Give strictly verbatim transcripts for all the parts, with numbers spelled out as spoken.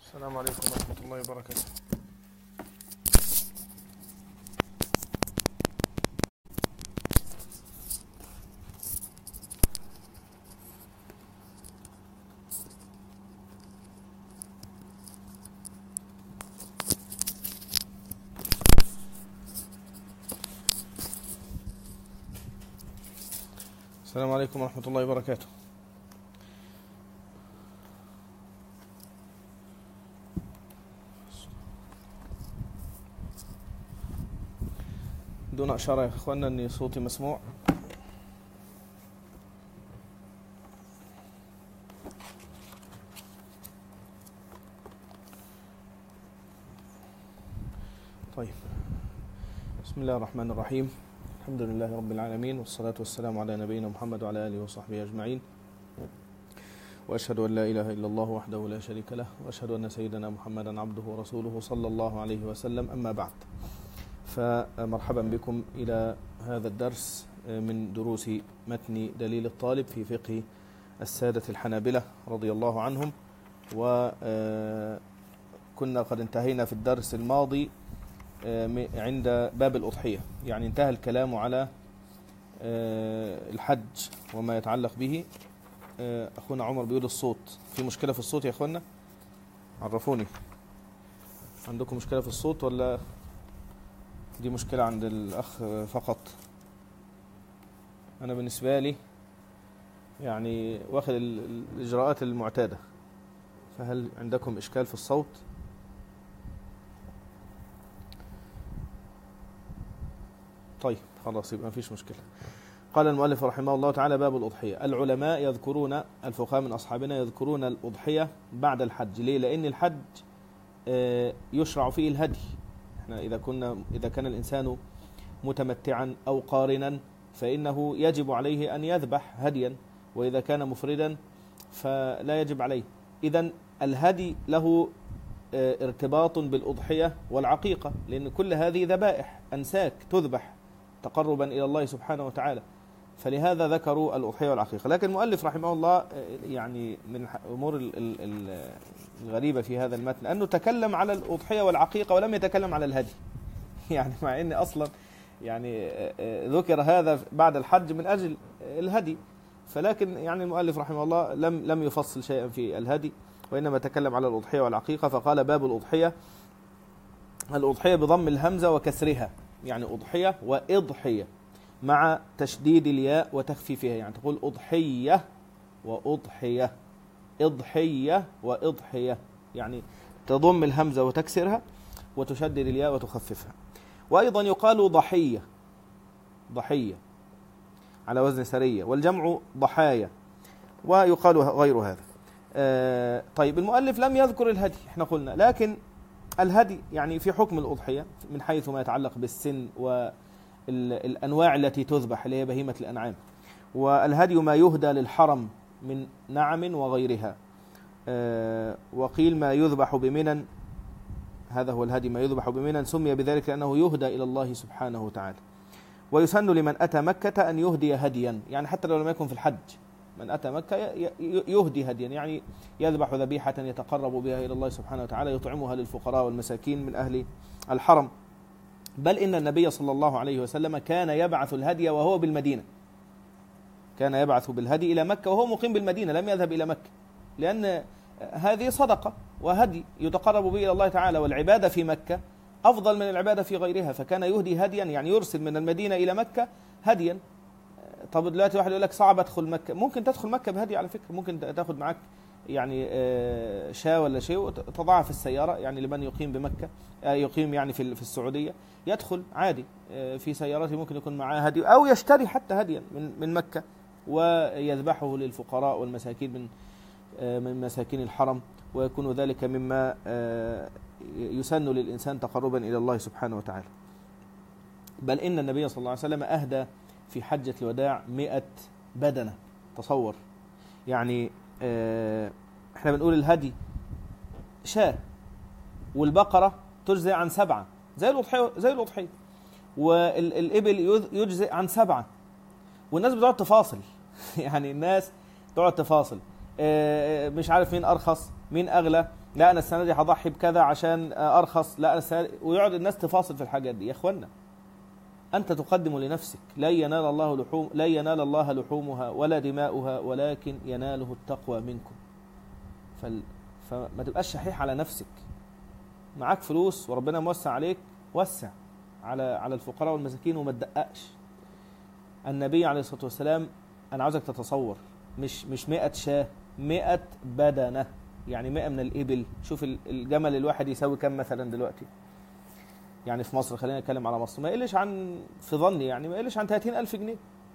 السلام عليكم ورحمة الله وبركاته. السلام عليكم ورحمة الله وبركاته. دون إشارة يا إخواننا أني صوتي مسموع. طيب، بسم الله الرحمن الرحيم. الحمد لله رب العالمين، والصلاة والسلام على نبينا محمد وعلى آله وصحبه أجمعين، وأشهد أن لا إله إلا الله وحده لا شريك له، وأشهد أن سيدنا محمدا عبده ورسوله صلى الله عليه وسلم. أما بعد، فمرحبا بكم إلى هذا الدرس من دروس متن دليل الطالب في فقه السادة الحنابلة رضي الله عنهم. وكنا قد انتهينا في الدرس الماضي عند باب الأضحية، يعني انتهى الكلام على الحج وما يتعلق به. أخونا عمر بيقول الصوت، في مشكلة في الصوت يا أخوانا؟ عرفوني، عندكم مشكلة في الصوت ولا دي مشكلة عند الأخ فقط؟ أنا بالنسبة لي يعني واخد الإجراءات المعتادة، فهل عندكم إشكال في الصوت؟ طيب خلاص، يبقى مفيش مشكلة. قال المؤلف رحمه الله تعالى: باب الأضحية. العلماء يذكرون، الفقهاء من أصحابنا يذكرون الأضحية بعد الحج. ليه؟ لأن الحج يشرع فيه الهدي. احنا إذا كنا إذا كان الإنسان متمتعا أو قارنا فإنه يجب عليه أن يذبح هديا، وإذا كان مفردا فلا يجب عليه. إذن الهدي له ارتباط بالأضحية والعقيقة، لأن كل هذه ذبائح أنساك تذبح تقربا إلى الله سبحانه وتعالى، فلهذا ذكروا الأضحية والعقيقة. لكن المؤلف رحمه الله يعني من الأمور الغريبة في هذا المتن أنه تكلم على الأضحية والعقيقة ولم يتكلم على الهدي، يعني مع أن أصلا يعني ذكر هذا بعد الحج من أجل الهدي، فلكن يعني المؤلف رحمه الله لم لم يفصل شيئا في الهدي، وإنما تكلم على الأضحية والعقيقة. فقال: باب الأضحية. الأضحية بضم الهمزة وكسرها، يعني أضحية وإضحية مع تشديد الياء وتخفيفها، يعني تقول أضحية وأضحية، إضحية وإضحية، يعني تضم الهمزة وتكسرها وتشدد الياء وتخففها. وأيضا يقال ضحية، ضحية على وزن سرية، والجمع ضحايا، ويقال غير هذا. آه طيب، المؤلف لم يذكر الهدي احنا قلنا، لكن الهدي يعني في حكم الأضحية من حيث ما يتعلق بالسن والأنواع التي تذبح اللي هي بهيمة الأنعام. والهدي ما يهدى للحرم من نعم وغيرها. آه وقيل ما يذبح بمنن، هذا هو الهدي ما يذبح بمنن، سمي بذلك لأنه يهدى إلى الله سبحانه وتعالى. ويسن لمن أتى مكة أن يهدي هديا، يعني حتى لو لم يكن في الحج، من أتى مكة يهدي هديا، يعني يذبح ذبيحة يتقرب بها إلى الله سبحانه وتعالى، يطعمها للفقراء والمساكين من أهل الحرم. بل إن النبي صلى الله عليه وسلم كان يبعث الهدي وهو بالمدينة، كان يبعث بالهدي إلى مكة وهو مقيم بالمدينة، لم يذهب إلى مكة، لأن هذه صدقة وهدي يتقرب به إلى الله تعالى، والعبادة في مكة أفضل من العبادة في غيرها، فكان يهدي هديا، يعني يرسل من المدينة إلى مكة هديا. طب دلوقتي واحد يقول لك صعب ادخل مكة، ممكن تدخل مكة بهدي على فكرة، ممكن تاخد معاك يعني شاة ولا شيء وتضعها في السيارة، يعني لمن يقيم بمكة يقيم يعني في في السعودية يدخل عادي في سيارته، ممكن يكون معاه هدي، أو يشتري حتى هديا من من مكة ويذبحه للفقراء والمساكين من من مساكين الحرم، ويكون ذلك مما يسن للإنسان تقربا إلى الله سبحانه وتعالى. بل إن النبي صلى الله عليه وسلم أهدى في حجة الوداع مئة بدنة، تصور يعني. اه احنا بنقول الهدي شاة، والبقرة تجزئ عن سبعة زي الأضحية، زي الأضحية، والإبل يجزئ عن سبعة، والناس بتقعد تفاصل يعني الناس تقعد تفاصل، اه مش عارف مين أرخص مين أغلى، لا أنا السنة دي هضحي بكذا عشان أرخص، لا أنا ويقعد الناس تفاصل في الحاجات دي. يا إخوانا أنت تقدم لنفسك، لا ينال الله لحوم لا ينال الله لحومها ولا دماؤها ولكن يناله التقوى منكم. فال... فما تبقاش شحيح على نفسك. معاك فلوس وربنا موسع عليك، وسع على على الفقراء والمساكين وما تدققش. النبي عليه الصلاة والسلام، أنا عاوزك تتصور، مش مش مئة شاة، مئة بدنة، يعني مئة من الإبل. شوف الجمل الواحد يساوي كم مثلا دلوقتي؟ يعني في مصر، خلينا نتكلم على مصر، ما يقلش عن، في ظني يعني ما يقلش عن ثلاثين ألف جنيه،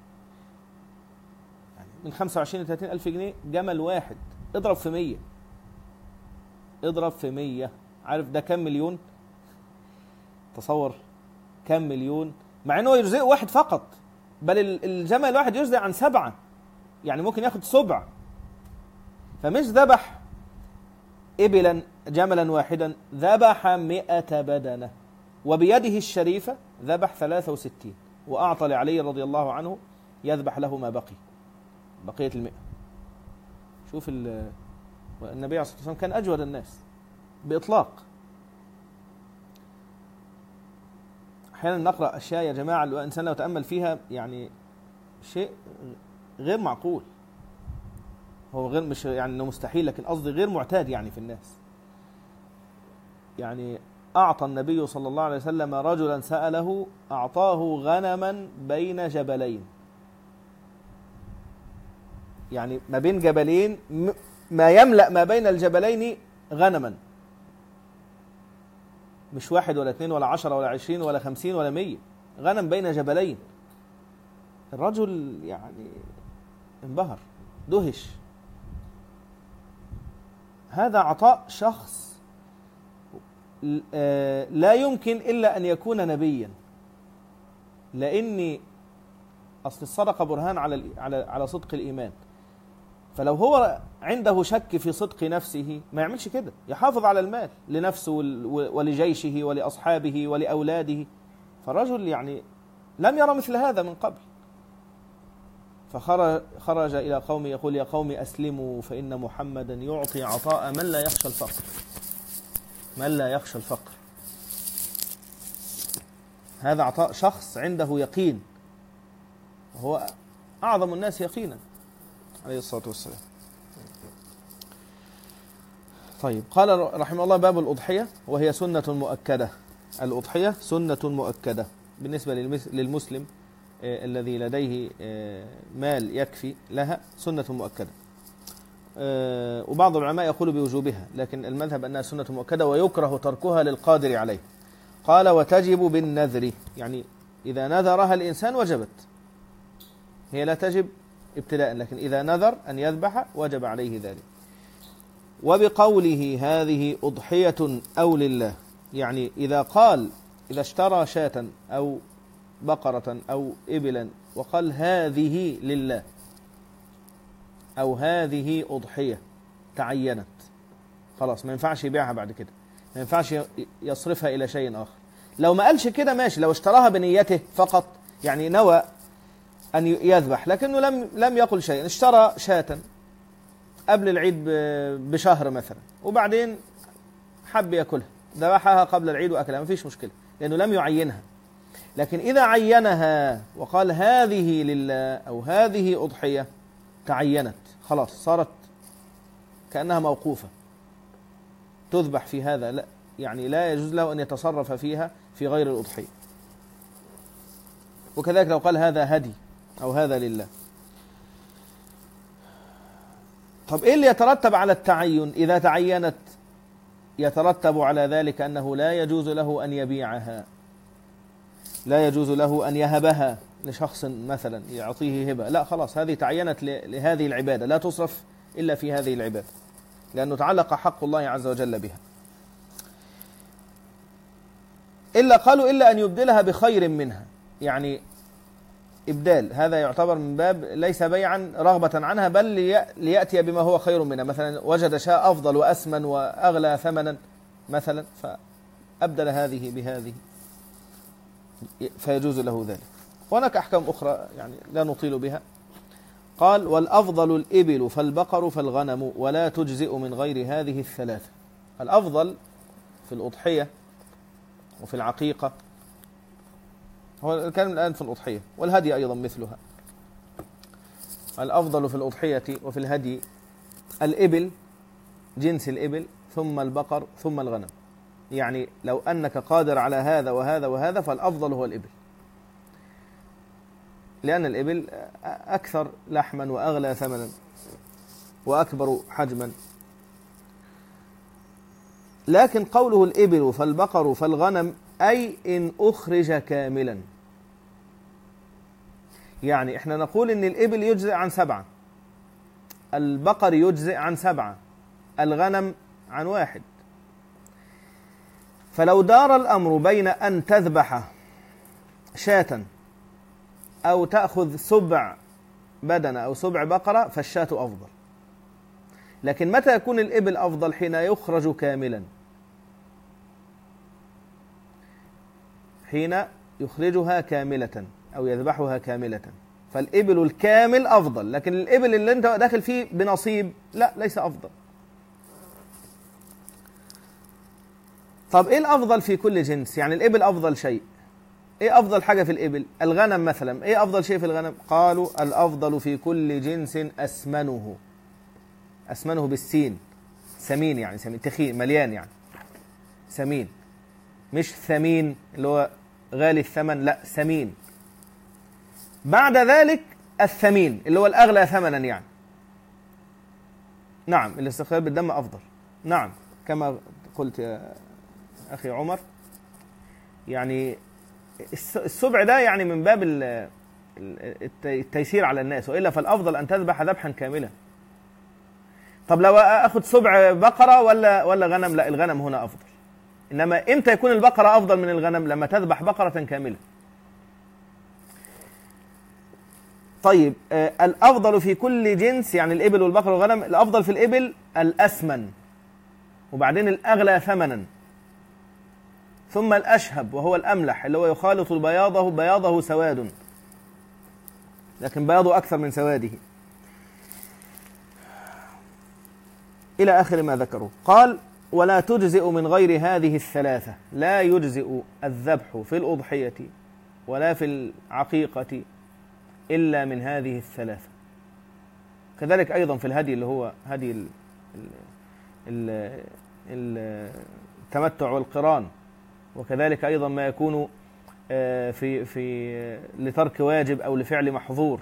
يعني من خمسة وعشرين ل ثلاثين ألف جنيه جمل واحد. اضرب في مية، اضرب في مية، عارف ده كم مليون؟ تصور كم مليون، مع انه يجزئ واحد فقط، بل الجمل الواحد يجزئ عن سبعة، يعني ممكن ياخد سبع. فمش ذبح إبلا جملا واحدا، ذبح مئة بدنة، وبيده الشريفة ذبح ثلاثة وستين، وأعطى لعلي رضي الله عنه يذبح له ما بقي، بقية المئة. شوف النبي عليه الصلاة والسلام كان أجود الناس بإطلاق. أحيانا نقرأ أشياء يا جماعة الإنسان لو تأمل فيها يعني شيء غير معقول، هو غير، مش يعني انه مستحيل، لكن قصدي غير معتاد يعني في الناس. يعني أعطى النبي صلى الله عليه وسلم رجلا سأله، أعطاه غنما بين جبلين، يعني ما بين جبلين، ما يملأ ما بين الجبلين غنما، مش واحد ولا اثنين ولا عشرة ولا عشرين ولا خمسين ولا مية، غنم بين جبلين. الرجل يعني انبهر، دهش. هذا عطاء شخص لا يمكن إلا أن يكون نبيا، لأن أصل الصدقة برهان على على على صدق الإيمان. فلو هو عنده شك في صدق نفسه ما يعملش كده، يحافظ على المال لنفسه ولجيشه ولأصحابه ولأولاده. فالرجل يعني لم يرى مثل هذا من قبل، فخرج إلى قومه يقول: يا قوم أسلموا فإن محمدا يعطي عطاء من لا يخشى الفقر، من لا يخشى الفقر. هذا عطاء شخص عنده يقين، وهو أعظم الناس يقينا عليه الصلاة والسلام. طيب، قال رحمه الله: باب الأضحية وهي سنة مؤكدة. الأضحية سنة مؤكدة بالنسبة للمسلم الذي لديه مال يكفي لها، سنة مؤكدة. وبعض العلماء يقول بوجوبها، لكن المذهب أنها سنة مؤكدة ويكره تركها للقادر عليه. قال: وتجب بالنذر، يعني إذا نذرها الإنسان وجبت، هي لا تجب ابتداء، لكن إذا نذر أن يذبح وجب عليه ذلك. وبقوله هذه أضحية أو لله، يعني إذا قال، إذا اشترى شاة أو بقرة أو إبلا وقال هذه لله أو هذه أضحية، تعينت خلاص، ما ينفعش يبيعها بعد كده، ما ينفعش يصرفها إلى شيء آخر. لو ما قالش كده ماشي، لو اشتراها بنيته فقط، يعني نوى أن يذبح لكنه لم لم يقل شيئا، اشترى شاة قبل العيد بشهر مثلا وبعدين حب يأكلها، ذبحها قبل العيد وأكلها، ما فيش مشكلة لأنه لم يعينها. لكن إذا عينها وقال هذه لله أو هذه أضحية، تعينت خلاص، صارت كأنها موقوفة، تذبح في هذا، لا يعني لا يجوز له أن يتصرف فيها في غير الأضحية. وكذلك لو قال هذا هدي أو هذا لله. طب إيه اللي يترتب على التعين؟ إذا تعينت يترتب على ذلك أنه لا يجوز له أن يبيعها، لا يجوز له أن يهبها لشخص مثلا يعطيه هبة، لا خلاص، هذه تعينت لهذه العبادة، لا تصرف إلا في هذه العبادة، لأنه تعلق حق الله عز وجل بها. إلا قالوا إلا أن يبدلها بخير منها، يعني إبدال هذا يعتبر من باب ليس بيعا رغبة عنها، بل ليأتي بما هو خير منها. مثلا وجد شاء أفضل وأسمن وأغلى ثمنا مثلا، فأبدل هذه بهذه، فيجوز له ذلك. وهناك أحكام أخرى يعني لا نطيل بها. قال: والأفضل الإبل فالبقر فالغنم ولا تجزئ من غير هذه الثلاثة. الأفضل في الأضحية وفي العقيقة، هو الكلام الآن في الأضحية والهدي أيضا مثلها، الأفضل في الأضحية وفي الهدي الإبل، جنس الإبل، ثم البقر، ثم الغنم. يعني لو أنك قادر على هذا وهذا وهذا فالأفضل هو الإبل، لأن الإبل أكثر لحما وأغلى ثمنا وأكبر حجما. لكن قوله الإبل فالبقر فالغنم أي إن أخرج كاملا، يعني إحنا نقول إن الإبل يجزئ عن سبعة، البقر يجزئ عن سبعة، الغنم عن واحد. فلو دار الأمر بين أن تذبح شاة أو تأخذ سبع بدنة أو سبع بقرة فالشاة أفضل. لكن متى يكون الإبل أفضل؟ حين يخرج كاملا، حين يخرجها كاملة أو يذبحها كاملة، فالإبل الكامل أفضل. لكن الإبل اللي أنت داخل فيه بنصيب لا، ليس أفضل. طب إيه الأفضل في كل جنس؟ يعني الإبل أفضل شيء، إيه أفضل حاجة في الإبل؟ الغنم مثلا، إيه أفضل شيء في الغنم؟ قالوا الأفضل في كل جنس أسمنه، أسمنه بالسين، سمين يعني سمين، تخين مليان يعني سمين، مش ثمين اللي هو غالي الثمن، لا سمين. بعد ذلك الثمين اللي هو الأغلى ثمنا يعني. نعم الاستقلال بالدم أفضل، نعم كما قلت يا أخي عمر، يعني السبع ده يعني من باب التيسير على الناس، وإلا فالأفضل أن تذبح ذبحا كاملا. طب لو أخذ سبع بقرة ولا ولا غنم؟ لا، الغنم هنا أفضل. إنما إمتى يكون البقرة أفضل من الغنم؟ لما تذبح بقرة كاملة. طيب آه الأفضل في كل جنس، يعني الإبل والبقر والغنم، الأفضل في الإبل الأسمن، وبعدين الأغلى ثمنا، ثم الأشهب وهو الأملح اللي هو يخالط بياضه بياضه سواد، لكن بياضه أكثر من سواده، إلى آخر ما ذكروا. قال ولا تجزئ من غير هذه الثلاثة، لا يجزئ الذبح في الأضحية ولا في العقيقة إلا من هذه الثلاثة. كذلك أيضا في الهدي اللي هو هدي ال ال ال التمتع والقران، وكذلك أيضا ما يكون في في لترك واجب أو لفعل محظور،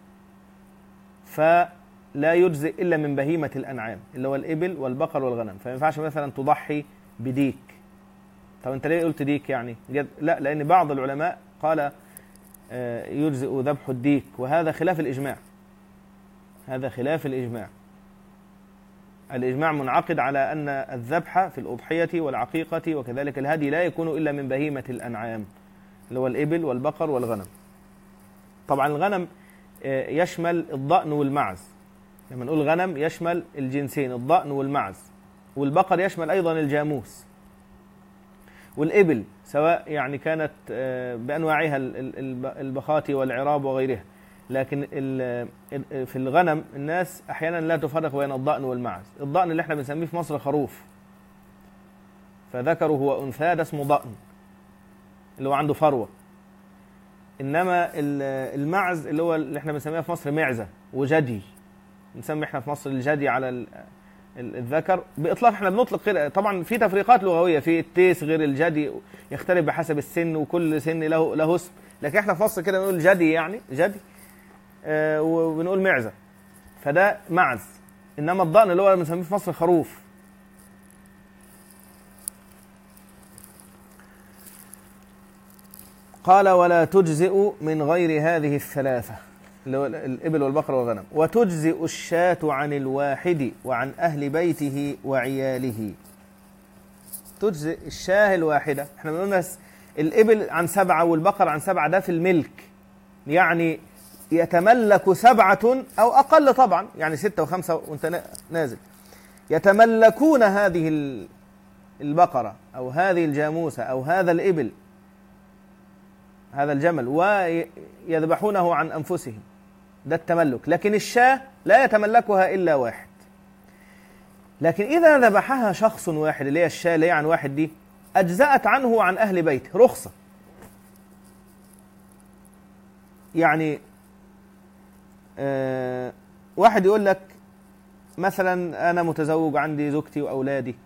فلا يجزئ إلا من بهيمة الأنعام اللي هو الإبل والبقر والغنم. فما ينفعش مثلا تضحي بديك. طب أنت ليه قلت ديك يعني؟ لا، لأن بعض العلماء قال يجزئ ذبح الديك، وهذا خلاف الإجماع، هذا خلاف الإجماع. الإجماع منعقد على أن الذبح في الأضحية والعقيقة وكذلك الهدي لا يكون إلا من بهيمة الأنعام اللي هو الإبل والبقر والغنم. طبعا الغنم يشمل الضأن والمعز، لما نقول غنم يشمل الجنسين الضأن والمعز، والبقر يشمل أيضا الجاموس، والإبل سواء يعني كانت بأنواعها البخاتي والعراب وغيرها. لكن في الغنم الناس أحيانا لا تفرق بين الضأن والمعز. الضأن اللي احنا بنسميه في مصر خروف، فذكره هو أنثى ده اسمه ضأن اللي هو عنده فروة. إنما المعز اللي هو اللي احنا بنسميه في مصر معزة وجدي، نسمي احنا في مصر الجدي على الذكر بإطلاق. احنا بنطلق كده، طبعا في تفريقات لغوية، في التيس غير الجدي يختلف بحسب السن وكل سن له له اسم، لكن احنا في مصر كده بنقول جدي يعني جدي، آه وبنقول معزة، فده معز. إنما الضأن اللي هو بنسميه في مصر خروف. قال ولا تجزئ من غير هذه الثلاثة اللي هو الإبل والبقر والغنم، وتجزئ الشاة عن الواحد وعن أهل بيته وعياله. تجزئ الشاة الواحدة، احنا بنقول الإبل عن سبعة والبقر عن سبعة، ده في الملك، يعني يتملك سبعة أو أقل طبعا، يعني ستة وخمسة وانت نازل، يتملكون هذه البقرة أو هذه الجاموسة أو هذا الإبل هذا الجمل ويذبحونه عن أنفسهم، ده التملك. لكن الشاة لا يتملكها إلا واحد. لكن إذا ذبحها شخص واحد اللي هي الشاة اللي هي عن واحد دي أجزأت عنه وعن أهل بيته، رخصة. يعني آه واحد يقول لك مثلا أنا متزوج عندي زوجتي وأولادي،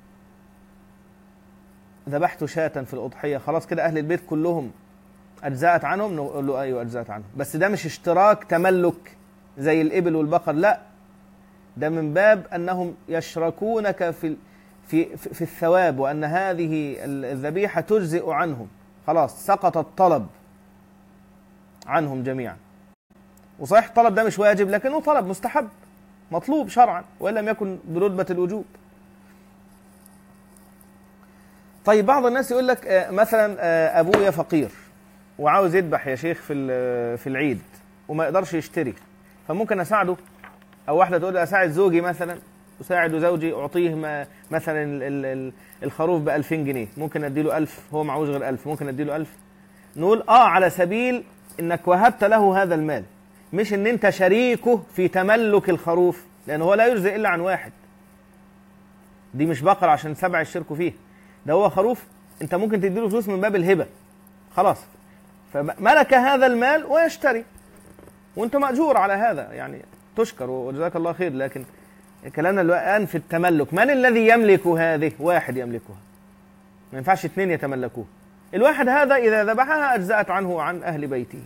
ذبحت شاة في الأضحية، خلاص كده أهل البيت كلهم أجزأت عنهم؟ نقول له أيوة أجزأت عنهم، بس ده مش اشتراك تملك زي الإبل والبقر، لا، ده من باب أنهم يشركونك في في في الثواب، وأن هذه الذبيحة تجزئ عنهم، خلاص سقط الطلب عنهم جميعا. وصحيح الطلب ده مش واجب، لكنه طلب مستحب مطلوب شرعا، وإن لم يكن برتبة الوجوب. طيب بعض الناس يقول لك مثلا أبويا فقير وعاوز يذبح يا شيخ في في العيد وما يقدرش يشتري، فممكن أساعده؟ أو واحدة تقول أساعد زوجي مثلا، أساعد زوجي أعطيه ما مثلا الخروف بألفين جنيه، ممكن أديله ألف، هو معهوش غير ألف، ممكن أديله ألف. نقول آه على سبيل إنك وهبت له هذا المال، مش إن أنت شريكه في تملك الخروف، لأنه هو لا يجزي إلا عن واحد. دي مش بقر عشان سبع يشتركوا فيه، ده هو خروف أنت ممكن تديله فلوس من باب الهبة، خلاص فملك هذا المال ويشتري، وأنت مأجور على هذا، يعني تشكر وجزاك الله خير. لكن كلامنا الآن في التملك، من الذي يملك هذه؟ واحد يملكها، ما ينفعش اثنين يتملكوه. الواحد هذا إذا ذبحها أجزأت عنه وعن أهل بيته.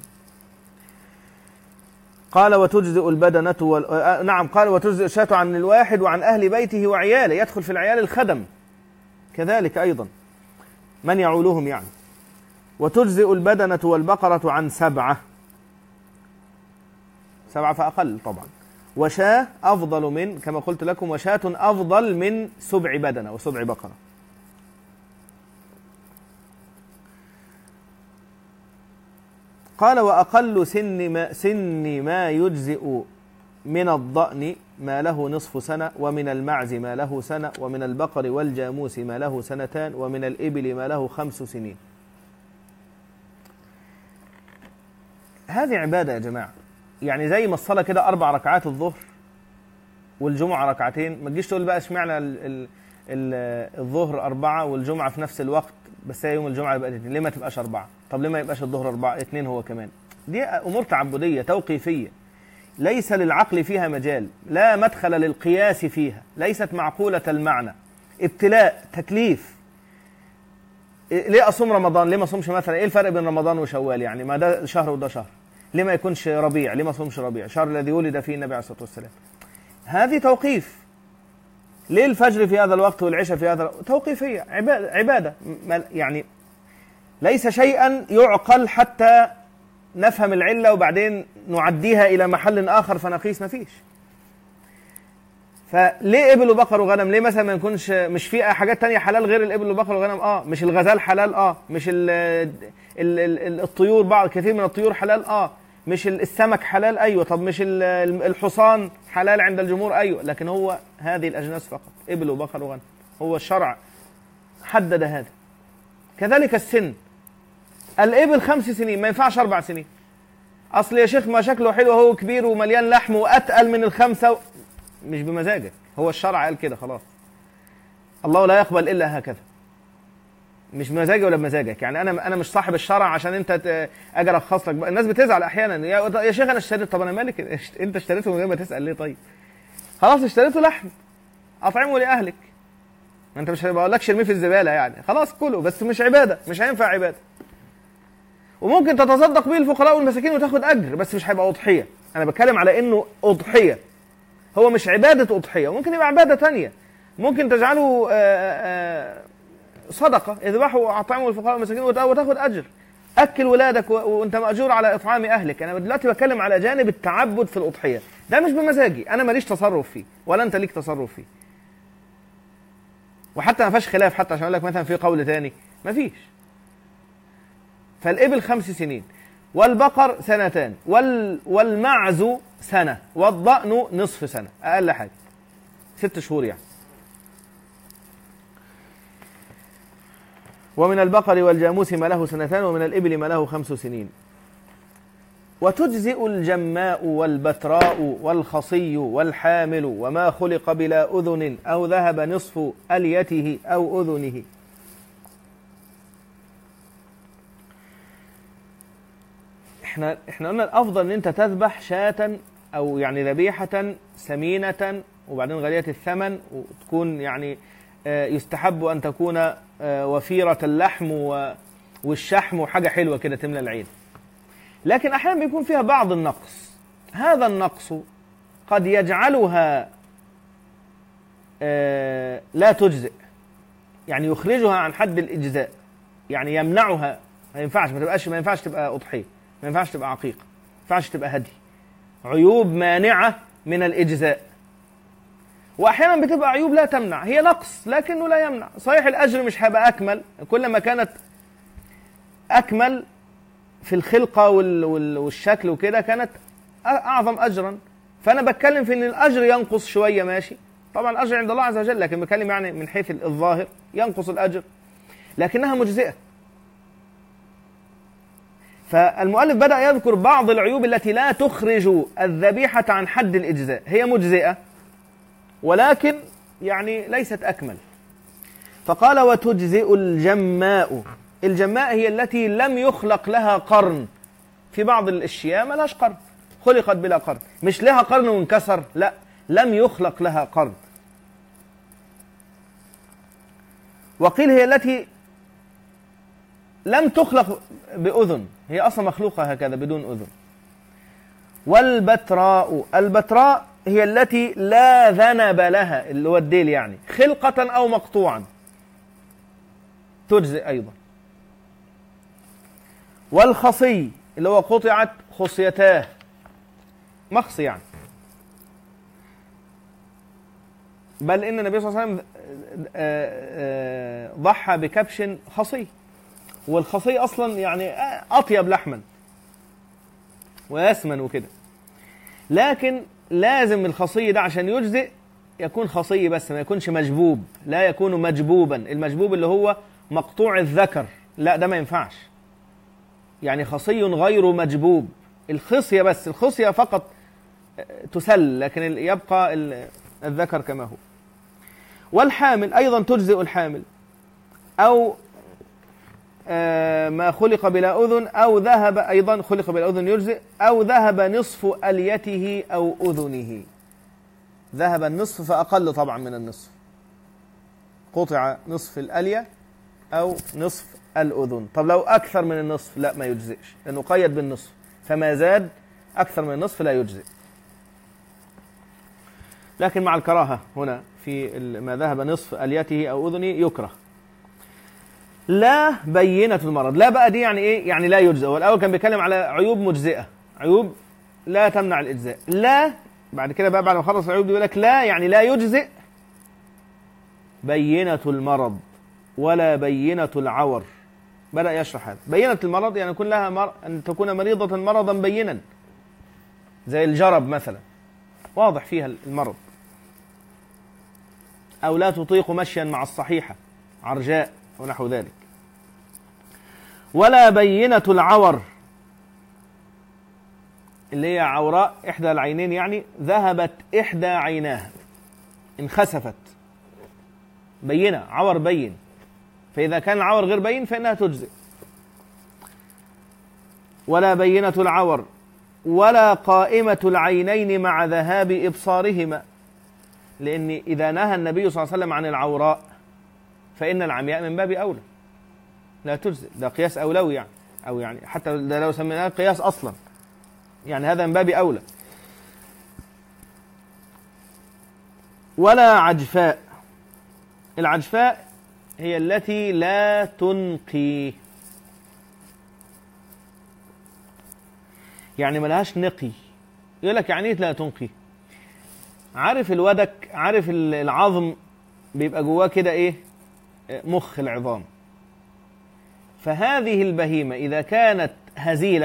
قال وتجزئ البدنة وال... آه نعم قال وتجزئ الشاة عن الواحد وعن أهل بيته وعياله، يدخل في العيال الخدم كذلك أيضا، من يعولهم يعني. وتجزئ البدنة والبقرة عن سبعة، سبعة فأقل طبعا. وشاة أفضل من، كما قلت لكم، وشاة أفضل من سبع بدنة وسبع بقرة. قال وأقل سن ما, سن ما يجزئ من الضأن ما له نصف سنة، ومن المعز ما له سنة، ومن البقر والجاموس ما له سنتان، ومن الإبل ما له خمس سنين. هذه عبادة يا جماعة، يعني زي ما الصلاة كده أربع ركعات الظهر والجمعة ركعتين، ما تجيش تقول بقى اشمعنى الظهر أربعة والجمعة في نفس الوقت، بس هي يوم الجمعة يبقى اثنين، ليه ما تبقاش أربعة؟ طب ليه ما يبقاش الظهر أربعة اثنين هو كمان؟ دي أمور تعبدية توقيفية ليس للعقل فيها مجال، لا مدخل للقياس فيها، ليست معقولة المعنى، ابتلاء تكليف. ليه أصوم رمضان؟ ليه ما أصومش مثلا؟ إيه الفرق بين رمضان وشوال؟ يعني ما ده شهر وده شهر، ليه ما يكونش ربيع؟ ليه ما أصومش ربيع؟ شهر الذي ولد فيه النبي عليه الصلاة والسلام. هذه توقيف. ليه الفجر في هذا الوقت والعشاء في هذا الوقت؟ توقيفية، عبادة, عبادة. يعني ليس شيئا يعقل حتى نفهم العلة وبعدين نعديها إلى محل آخر فنقيس، ما فيش. فليه إبل وبقر وغنم؟ ليه مثلا ما يكونش مش في حاجات تانية حلال غير الإبل وبقر وغنم؟ آه مش الغزال حلال؟ آه مش ال ال ال الطيور، بعض كثير من الطيور حلال؟ آه مش السمك حلال؟ أيوة. طب مش الحصان حلال عند الجمهور؟ أيوة. لكن هو هذه الأجناس فقط، إبل وبقر وغنم، هو الشرع حدد هذا. كذلك السن، الإبل خمس سنين، ما ينفعش أربع سنين. أصل يا شيخ ما شكله حلو وهو كبير ومليان لحم وأتقل من الخمسة و... مش بمزاجك، هو الشرع قال كده خلاص. الله لا يقبل إلا هكذا، مش بمزاجي ولا بمزاجك. يعني أنا أنا مش صاحب الشرع عشان أنت أجي أرخص لك. الناس بتزعل أحيانا، يا, يا شيخ أنا اشتريت. طب أنا مالك أنت اشتريته من غير ما تسأل ليه؟ طيب خلاص اشتريته لحم، أطعمه لأهلك، ما أنت مش بقولكش ارميه في الزبالة يعني، خلاص كله، بس مش عبادة، مش هينفع عبادة. وممكن تتصدق به الفقراء والمساكين وتاخد أجر، بس مش هيبقى أضحية. أنا بتكلم على إنه أضحية، هو مش عبادة أضحية. وممكن يبقى عبادة تانية، ممكن تجعله صدقة، اذبحوا وأطعموا الفقراء والمساكين وتاخد أجر، أكل ولادك وأنت مأجور على إطعام أهلك. أنا دلوقتي بتكلم على جانب التعبد في الأضحية، ده مش بمزاجي، أنا ماليش تصرف فيه ولا أنت ليك تصرف فيه. وحتى ما فيش خلاف، حتى عشان أقول لك مثلا في قول تاني ما فيش. فالإبل خمس سنين، والبقر سنتان، وال والمعز سنة، والضأن نصف سنة، أقل حاجة ست شهور يعني. ومن البقر والجاموس ما له سنتان، ومن الإبل ما له خمس سنين. وتجزئ الجماء والبتراء والخصي والحامل وما خلق بلا أذن أو ذهب نصف أليته أو أذنه. احنا احنا قلنا الأفضل ان انت تذبح شاة أو يعني ذبيحة سمينة وبعدين غالية الثمن، وتكون يعني يستحب أن تكون وفيرة اللحم والشحم وحاجة حلوة كده تملى العين. لكن أحيانا بيكون فيها بعض النقص، هذا النقص قد يجعلها لا تجزئ، يعني يخرجها عن حد الإجزاء، يعني يمنعها، ما ينفعش ما تبقاش ما ينفعش تبقى أضحية، ما ينفعش تبقى عقيقة، ما ينفعش تبقى هدي، عيوب مانعة من الإجزاء. وأحيانا بتبقى عيوب لا تمنع، هي نقص لكنه لا يمنع. صحيح الأجر مش هيبقى أكمل، كلما كانت أكمل في الخلقة والشكل وكده كانت أعظم أجرا. فأنا بتكلم في أن الأجر ينقص شوية، ماشي، طبعا الأجر عند الله عز وجل، لكن بتكلم يعني من حيث الظاهر ينقص الأجر لكنها مجزئة. فالمؤلف بدأ يذكر بعض العيوب التي لا تخرج الذبيحة عن حد الإجزاء، هي مجزئة ولكن يعني ليست أكمل. فقال وتجزئ الجماء. الجماء هي التي لم يخلق لها قرن. في بعض الأشياء ما لهاش قرن، خلقت بلا قرن، مش لها قرن وانكسر، لا، لم يخلق لها قرن. وقيل هي التي لم تخلق بأذن، هي أصلا مخلوقة هكذا بدون أذن. والبتراء. البتراء هي التي لا ذنب لها، اللي هو الديل يعني، خلقة أو مقطوعا، تجزئ أيضا. والخصي اللي هو قطعت خصيتاه، مخص يعني. بل إن النبي صلى الله عليه وسلم ضحى بكبش خصي، والخصي أصلا يعني أطيب لحما ويسمن وكده، لكن لازم الخصي ده عشان يجزئ يكون خصي بس، ما يكونش مجبوب، لا يكون مجبوبا. المجبوب اللي هو مقطوع الذكر، لا ده ما ينفعش، يعني خصي غير مجبوب، الخصية بس، الخصية فقط تسل، لكن يبقى الذكر كما هو. والحامل أيضا تجزئ الحامل، أو ما خلق بلا أذن، أو ذهب، أيضا خلق بلا أذن يجزئ، أو ذهب نصف أليته أو أذنه. ذهب النصف فأقل طبعا من النصف، قطع نصف الألية أو نصف الأذن. طب لو أكثر من النصف لا ما يجزئش، لأنه قيد بالنصف، فما زاد أكثر من النصف لا يجزئ. لكن مع الكراهة هنا في ما ذهب نصف أليته أو أذنه يكره. لا بينة المرض. لا بقى دي يعني إيه؟ يعني لا يجزئ. والأول كان بيتكلم على عيوب مجزئة، عيوب لا تمنع الإجزاء. لا بعد كده بقى بعد ما خلص العيوب دي يقول لك لا يعني لا يجزئ بينة المرض ولا بينة العور. بدأ يشرح هذا. بينة المرض يعني يكون لها مر... أن تكون مريضة مرضا بينا، زي الجرب مثلا، واضح فيها المرض. أو لا تطيق مشيا مع الصحيحة، عرجاء ونحو ذلك. ولا بينة العور اللي هي عوراء إحدى العينين، يعني ذهبت إحدى عيناها، انخسفت، بينة، عور بين. فإذا كان العور غير بين فإنها تجزئ. ولا بينة العور ولا قائمة العينين مع ذهاب إبصارهما، لأن إذا نهى النبي صلى الله عليه وسلم عن العوراء فإن العمياء من باب أولى لا تجزئ. ده قياس أولوي يعني، أو يعني حتى ده لو سميناه قياس أصلا، يعني هذا من باب أولى. ولا عجفاء. العجفاء هي التي لا تنقي، يعني ملهاش نقي. يقول لك يعني ايه لا تنقي؟ عارف الودك، عارف العظم بيبقى جواه كده ايه؟ مخ العظام. فهذه البهيمة إذا كانت هزيلة،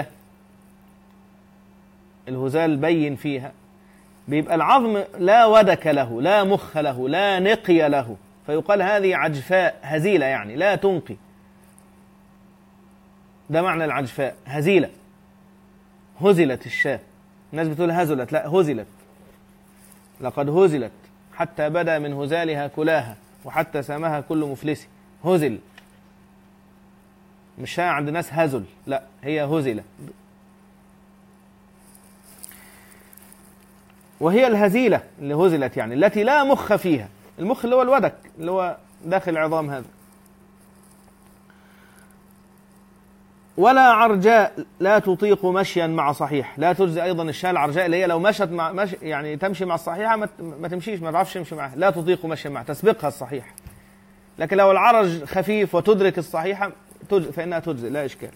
الهزال بين فيها، بيبقى العظم لا ودك له، لا مخ له، لا نقي له، فيقال هذه عجفاء، هزيلة يعني لا تنقي. ده معنى العجفاء، هزيلة. هزلت الشاة. الناس بتقول هزلت، لا هزلت. لقد هزلت حتى بدا من هزالها كلاها وحتى سامها كل مفلس. هزل، مش عند ناس هزل، لا هي هزلة. وهي الهزيلة اللي هزلت يعني التي لا مخ فيها. المخ اللي هو الودك اللي هو داخل العظام هذا. ولا عرجاء لا تطيق مشيا مع صحيح. لا تجزي أيضا الشاة العرجاء اللي هي لو مشت مع مش يعني تمشي مع الصحيحة ما, ما تمشيش، ما تعرفش تمشي معها. لا تطيق مشيا معها، تسبقها الصحيح. لكن لو العرج خفيف وتدرك الصحيحة فإنها تجزي، لا إشكال.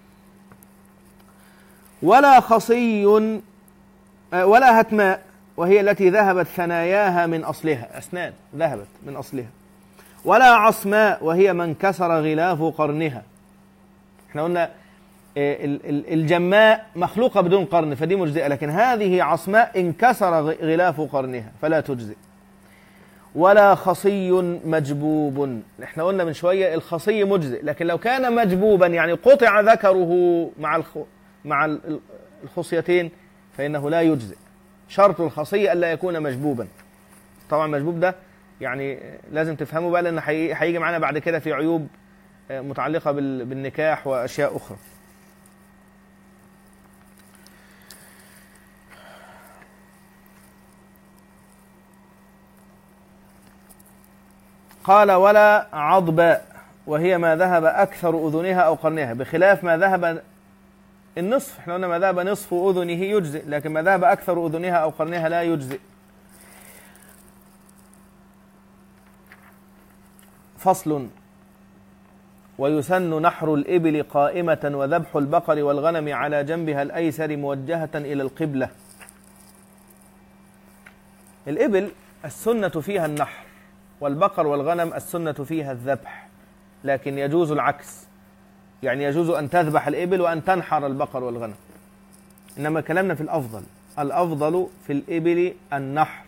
ولا خصي ولا هتماء وهي التي ذهبت ثناياها من أصلها، أسنان ذهبت من أصلها. ولا عصماء وهي من كسر غلاف قرنها. احنا قلنا الجماء مخلوقة بدون قرن فدي مجزئة، لكن هذه عصماء انكسر غلاف قرنها فلا تجزئ. ولا خصي مجبوب. احنا قلنا من شوية الخصي مجزئ، لكن لو كان مجبوبا يعني قطع ذكره مع الخ... مع الخصيتين فإنه لا يجزئ. شرط الخصي ألا يكون مجبوبا. طبعا مجبوب ده يعني لازم تفهمه بقى، لأن هيجي معنا بعد كده في عيوب متعلقة بالنكاح وأشياء أخرى. قال ولا عضباء وهي ما ذهب أكثر أذنها أو قرنها، بخلاف ما ذهب النصف. احنا قلنا ما ذهب نصف أذنه يجزئ، لكن ما ذهب أكثر أذنها أو قرنها لا يجزئ. فصل. ويسن نحر الإبل قائمة وذبح البقر والغنم على جنبها الأيسر موجهة إلى القبلة. الإبل السنة فيها النحر، والبقر والغنم السنة فيها الذبح، لكن يجوز العكس، يعني يجوز أن تذبح الإبل وأن تنحر البقر والغنم. إنما كلامنا في الأفضل، الأفضل في الإبل النحر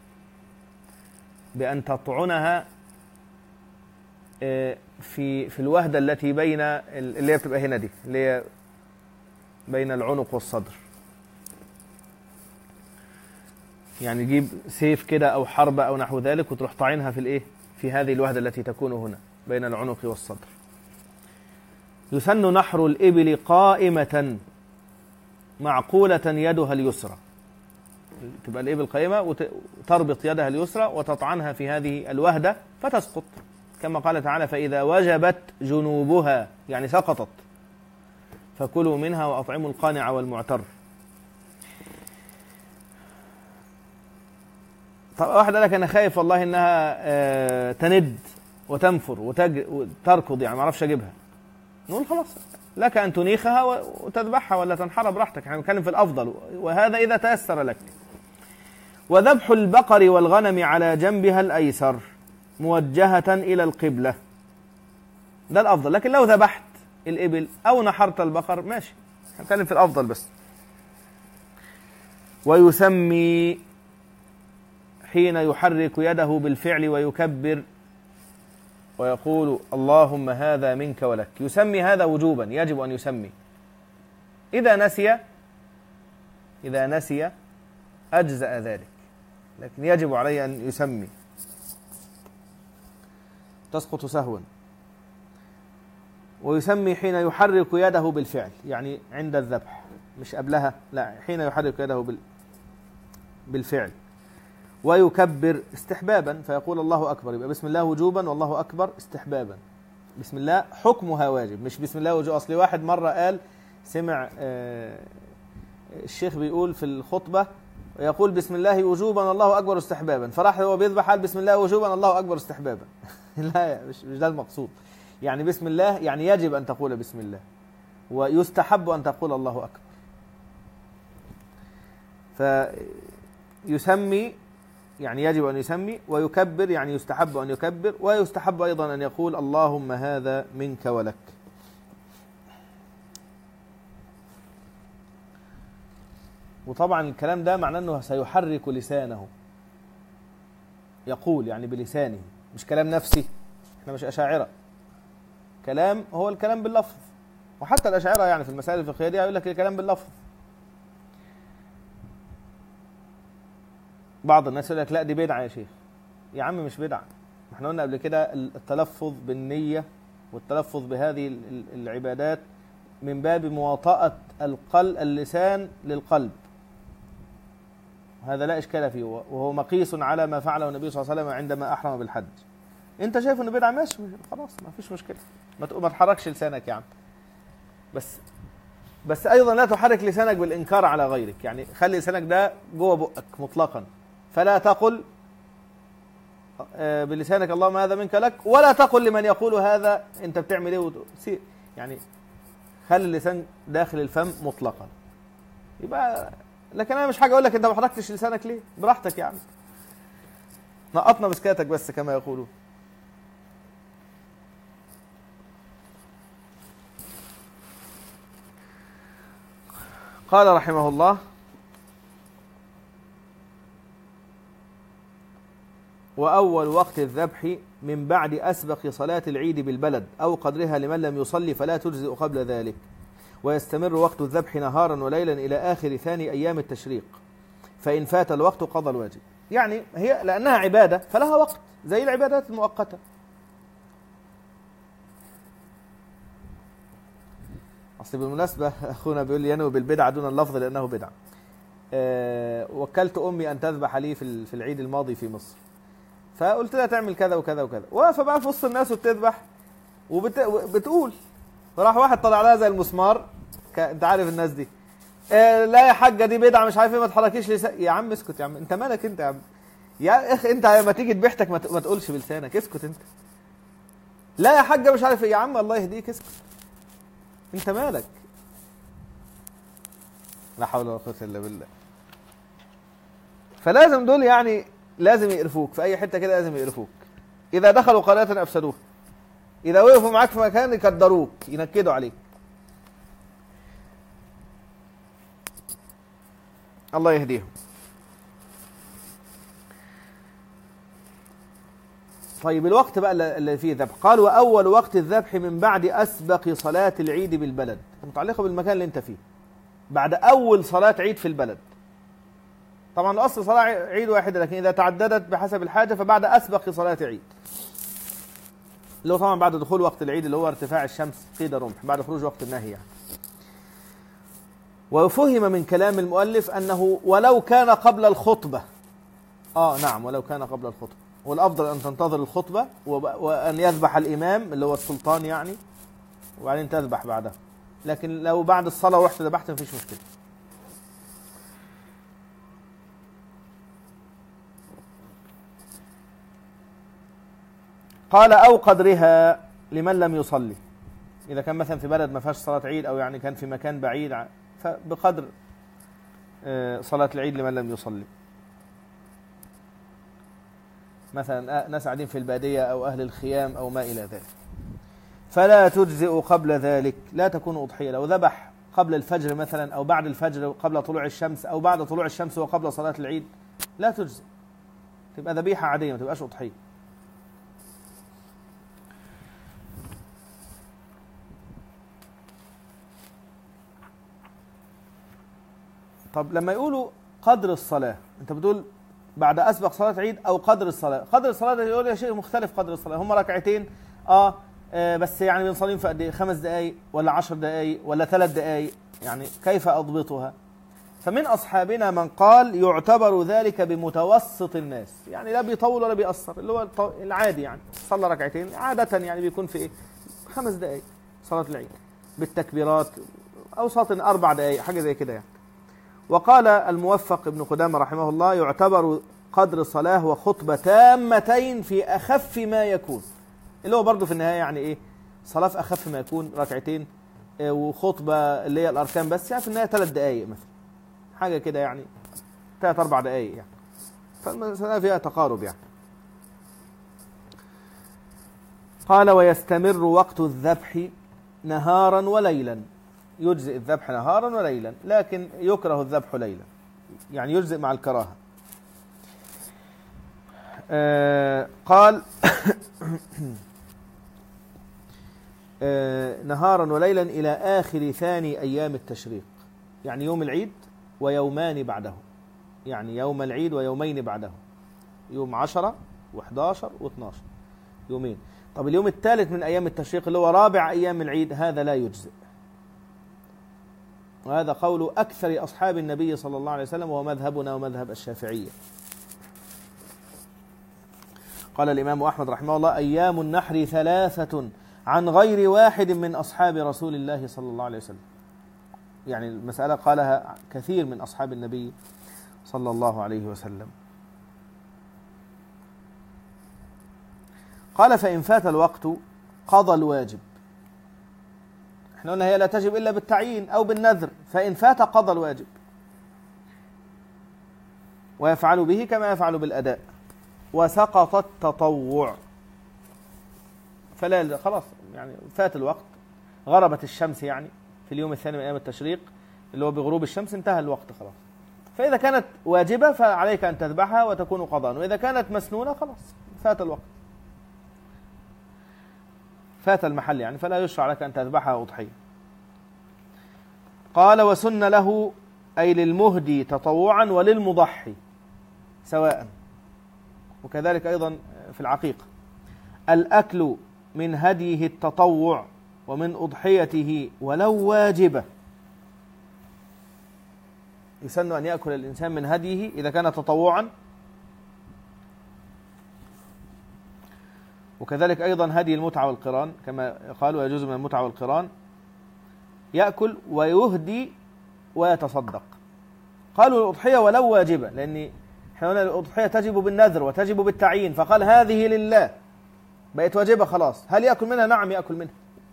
بأن تطعنها في في الوهدة التي بين اللي هي بتبقى هنا دي، اللي هي بين العنق والصدر. يعني تجيب سيف كده أو حربة أو نحو ذلك وتروح طعنها في الإيه؟ في هذه الوهدة التي تكون هنا بين العنق والصدر. يسن نحر الإبل قائمة معقولة يدها اليسرى. تبقى الإبل قائمة وتربط يدها اليسرى وتطعنها في هذه الوهدة فتسقط، كما قال تعالى فإذا وجبت جنوبها يعني سقطت فكلوا منها وأطعموا القانع والمعتر. طب واحد قال لك أنا خايف والله إنها تند وتنفر وتركض، يعني ما أعرفش أجيبها. نقول خلاص لك أن تنيخها وتذبحها ولا تنحرها براحتك، احنا بنتكلم في الأفضل، وهذا إذا تيسر لك. وذبح البقر والغنم على جنبها الأيسر موجهة إلى القبلة، ده الأفضل. لكن لو ذبحت الإبل أو نحرت البقر ماشي، هنتكلم في الأفضل بس. ويسمي حين يحرك يده بالفعل ويكبر ويقول اللهم هذا منك ولك. يسمي هذا وجوبا، يجب أن يسمي. إذا نسي إذا نسي أجزأ ذلك، لكن يجب عليه أن يسمي. تسقط سهوا. ويسمي حين يحرك يده بالفعل، يعني عند الذبح مش قبلها، لا حين يحرك يده بالفعل. ويكبر استحبابا فيقول الله أكبر، يبقى بسم الله وجوبا والله أكبر استحبابا. بسم الله حكمها واجب، مش بسم الله وجوب. أصلي واحد مرة قال سمع آه الشيخ بيقول في الخطبة يقول بسم الله وجوبا الله أكبر استحبابا، فراح هو بيذبح قال بسم الله وجوبا الله أكبر استحبابا. لا مش مش ده المقصود. يعني بسم الله يعني يجب أن تقول بسم الله، ويستحب أن تقول الله أكبر. فيسمي يعني يجب أن يسمي، ويكبر يعني يستحب أن يكبر، ويستحب أيضا أن يقول اللهم هذا منك ولك. وطبعا الكلام ده معناه أنه سيحرك لسانه، يقول يعني بلسانه، مش كلام نفسي. احنا مش أشاعرة، كلام هو الكلام باللفظ. وحتى الأشاعرة يعني في المسائل الفقهية دي يقول لك الكلام باللفظ، بعض الناس يقول لك لا دي بدعة يا شيخ. يا عم مش بدعة، احنا قلنا قبل كده التلفظ بالنية والتلفظ بهذه العبادات من باب مواطأة القلب اللسان للقلب، هذا لا إشكال فيه، وهو مقيس على ما فعله النبي صلى الله عليه وسلم عندما أحرم بالحج. أنت شايف إنه بدعة ماشي، خلاص ما فيش مشكلة، ما تحركش لسانك يعني، بس بس أيضا لا تحرك لسانك بالإنكار على غيرك، يعني خلي لسانك ده جوه بقك مطلقا، فلا تقل بلسانك اللهم هذا منك لك، ولا تقل لمن يقول هذا أنت بتعمل إيه، يعني خلي اللسان داخل الفم مطلقا. يبقى لكن انا مش حاجه اقول لك انت ما حركتش لسانك ليه، براحتك يعني، نقطنا مسكاتك بس كما يقولون. قال رحمه الله: وأول وقت الذبح من بعد أسبق صلاة العيد بالبلد أو قدرها لمن لم يصلي فلا تجزئ قبل ذلك، ويستمر وقت الذبح نهارا وليلا إلى آخر ثاني أيام التشريق، فإن فات الوقت قضى الواجب. يعني هي لأنها عبادة فلها وقت زي العبادات المؤقتة. أصل بالمناسبة أخونا بيقول لي ينوي بالبدعة دون اللفظ لأنه بدعة. أه وكلت أمي أن تذبح لي في العيد الماضي في مصر، فقلت لها تعمل كذا وكذا وكذا، واقفة بقى في وسط الناس وبتذبح وبتقول، فراح واحد طلع لها زي المسمار، انت عارف الناس دي، آه لا يا حاجه دي بدعه مش عارف ايه، ما تحركيش لسان. يا عم اسكت يا عم، انت مالك انت يا عم، يا اخي انت لما تيجي تبيحتك ما تقولش بلسانك، اسكت انت. لا يا حاجه مش عارف ايه، يا عم الله يهديك اسكت، انت مالك. لا حول ولا قوه الا بالله. فلازم دول يعني لازم يقرفوك في اي حته كده، لازم يقرفوك. اذا دخلوا قريه افسدوها، اذا وقفوا معاك في مكان يكدروك ينكدوا عليك. الله يهديهم. طيب الوقت بقى اللي فيه ذبح، قال وأول وقت الذبح من بعد أسبق صلاة العيد بالبلد، متعلقة بالمكان اللي انت فيه، بعد أول صلاة عيد في البلد. طبعا الأصل صلاة عيد واحدة، لكن إذا تعددت بحسب الحاجة فبعد أسبق صلاة عيد، اللي هو طبعا بعد دخول وقت العيد اللي هو ارتفاع الشمس قيد رمح، بعد خروج وقت النهي يعني. وفهم من كلام المؤلف أنه ولو كان قبل الخطبة، آه نعم ولو كان قبل الخطبة، والأفضل أن تنتظر الخطبة وأن يذبح الإمام اللي هو السلطان يعني، وبعدين تذبح بعدها، لكن لو بعد الصلاة ورحت ذبحت مفيش مشكلة. قال أو قدرها لمن لم يصلي، إذا كان مثلا في بلد ما فيهاش صلاة عيد، أو يعني كان في مكان بعيد، فبقدر صلاة العيد لمن لم يصلي. مثلا ناس قاعدين في البادية أو أهل الخيام أو ما إلى ذلك، فلا تجزئ قبل ذلك، لا تكون أضحية. لو ذبح قبل الفجر مثلا أو بعد الفجر قبل طلوع الشمس أو بعد طلوع الشمس وقبل صلاة العيد لا تجزئ، تبقى ذبيحة عادية ما تبقاش أضحية. طب لما يقولوا قدر الصلاة، انت بتقول بعد أسبق صلاة عيد أو قدر الصلاة، قدر الصلاة يقول يا شيء مختلف. قدر الصلاة هم ركعتين، آه, آه بس يعني بنصليهم في قد ايه؟ خمس دقايق ولا عشر دقايق ولا ثلاث دقايق، يعني كيف أضبطها؟ فمن أصحابنا من قال يعتبر ذلك بمتوسط الناس، يعني لا بيطول ولا بيقصر، اللي هو العادي يعني صلى ركعتين عادة يعني بيكون في ايه؟ خمس دقايق صلاة العيد بالتكبيرات، أوسط أربع دقايق حاجة زي كده يعني. وقال الموفق ابن قدامة رحمه الله يعتبر قدر الصلاة وخطبة تامتين في أخف ما يكون، اللي هو برضه في النهاية يعني إيه؟ صلاة في أخف ما يكون ركعتين، وخطبة اللي هي الأركان بس يعني في النهاية ثلاث دقايق مثلا، حاجة كده يعني ثلاث أربع دقايق يعني، فالمسألة فيها تقارب يعني. قال ويستمر وقت الذبح نهارا وليلا، يجزئ الذبح نهارا وليلا، لكن يكره الذبح ليلا، يعني يجزئ مع الكراهة. آه قال آه نهارا وليلا إلى آخر ثاني أيام التشريق، يعني يوم العيد ويومان بعده، يعني يوم العيد ويومين بعده، يوم عشرة وحداشر واثناشر، يومين. طب اليوم الثالث من أيام التشريق اللي هو رابع أيام العيد هذا لا يجزئ، وهذا قول أكثر أصحاب النبي صلى الله عليه وسلم وهو مذهبنا ومذهب الشافعية. قال الإمام أحمد رحمه الله: أيام النحر ثلاثة عن غير واحد من أصحاب رسول الله صلى الله عليه وسلم. يعني المسألة قالها كثير من أصحاب النبي صلى الله عليه وسلم. قال: فإن فات الوقت قضى الواجب. احنا قلنا هي لا تجب إلا بالتعيين أو بالنذر، فإن فات قضى الواجب ويفعل به كما يفعل بالأداء، وسقط التطوع. فلا خلاص، يعني فات الوقت، غربت الشمس يعني في اليوم الثاني من أيام التشريق اللي هو بغروب الشمس انتهى الوقت خلاص. فإذا كانت واجبة فعليك أن تذبحها وتكون قضاء، وإذا كانت مسنونة خلاص فات الوقت، فات المحل يعني، فلا يشرع لك أن تذبحها أضحية. قال: وسن له أي للمهدي تطوعا وللمضحي سواء. وكذلك أيضا في العقيقة الأكل من هديه التطوع ومن أضحيته ولو واجبة. يسن أن يأكل الإنسان من هديه إذا كان تطوعا، وكذلك أيضا هدي المتعة والقران كما قالوا يجوز من المتعة والقران يأكل ويهدي ويتصدق. قالوا الأضحية ولو واجبة، لأن احنا قلنا الأضحية تجب بالنذر وتجب بالتعيين، فقال هذه لله بقت واجبة خلاص. هل يأكل منها؟ نعم يأكل منها،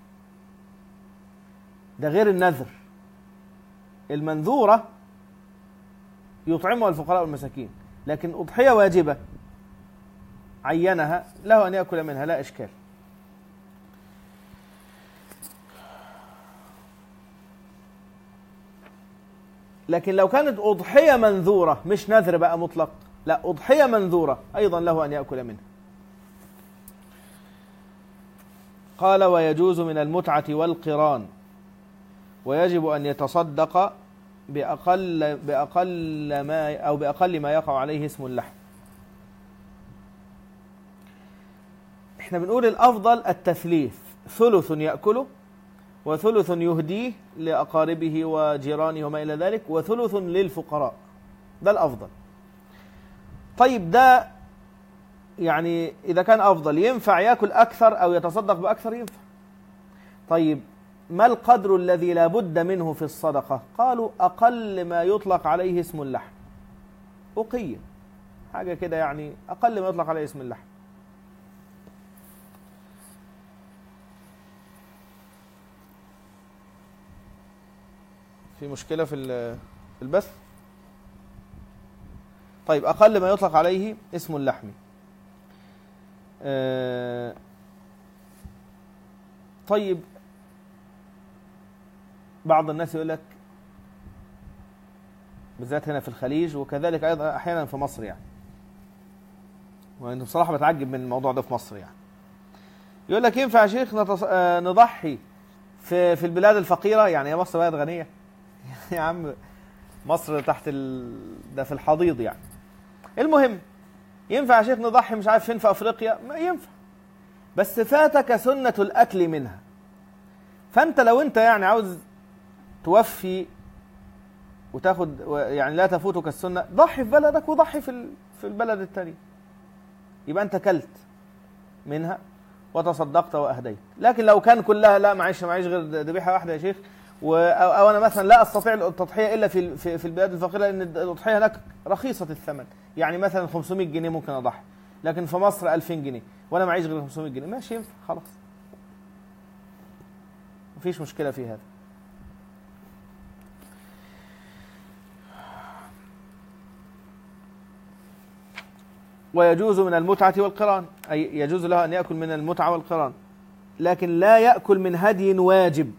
ده غير النذر. المنذورة يطعمها الفقراء والمساكين، لكن أضحية واجبة عينها له أن يأكل منها لا إشكال. لكن لو كانت أضحية منذورة مش نذر بقى مطلق، لا أضحية منذورة أيضا له أن يأكل منها. قال: ويجوز من المتعة والقران، ويجب أن يتصدق بأقل بأقل ما أو بأقل ما يقع عليه اسم اللحم. احنا بنقول الأفضل التثليث، ثلث يأكله وثلث يهديه لأقاربه وجيرانه وما إلى ذلك، وثلث للفقراء، ده الأفضل. طيب ده يعني إذا كان أفضل ينفع يأكل أكثر أو يتصدق بأكثر؟ ينفع. طيب ما القدر الذي لا بد منه في الصدقة؟ قالوا أقل ما يطلق عليه اسم اللحم، أقية حاجة كده يعني أقل ما يطلق عليه اسم اللحم. في مشكلة في البث؟ طيب أقل ما يطلق عليه اسم اللحم. آه طيب بعض الناس يقول لك بالذات هنا في الخليج وكذلك أيضا أحيانا في مصر يعني، وأنا بصراحة بتعجب من الموضوع ده في مصر يعني، يقول لك ينفع يا شيخ نتص... نضحي في في البلاد الفقيرة؟ يعني يا مصر بلد غنية يا عم، مصر تحت ال... ده في الحضيض يعني. المهم ينفع يا شيخ نضحي مش عارف فين في أفريقيا؟ ما ينفع، بس فاتك سنة الأكل منها. فأنت لو أنت يعني عاوز توفي وتاخد يعني لا تفوتك السنة، ضحي في بلدك وضحي في في البلد الثاني، يبقى أنت كلت منها وتصدقت وأهديت. لكن لو كان كلها لا معيش معيش غير ذبيحة واحدة يا شيخ، أو أنا مثلا لا أستطيع التضحية إلا في في في البلاد الفقيرة لأن التضحية هناك رخيصة الثمن، يعني مثلا خمسمائة جنيه ممكن أضحي، لكن في مصر ألفين جنيه وأنا معيش غير خمسمائة جنيه، ماشي ينفع خلاص، مفيش مشكلة في هذا. ويجوز من المتعة والقران، أي يجوز له أن يأكل من المتعة والقران، لكن لا يأكل من هدي واجب،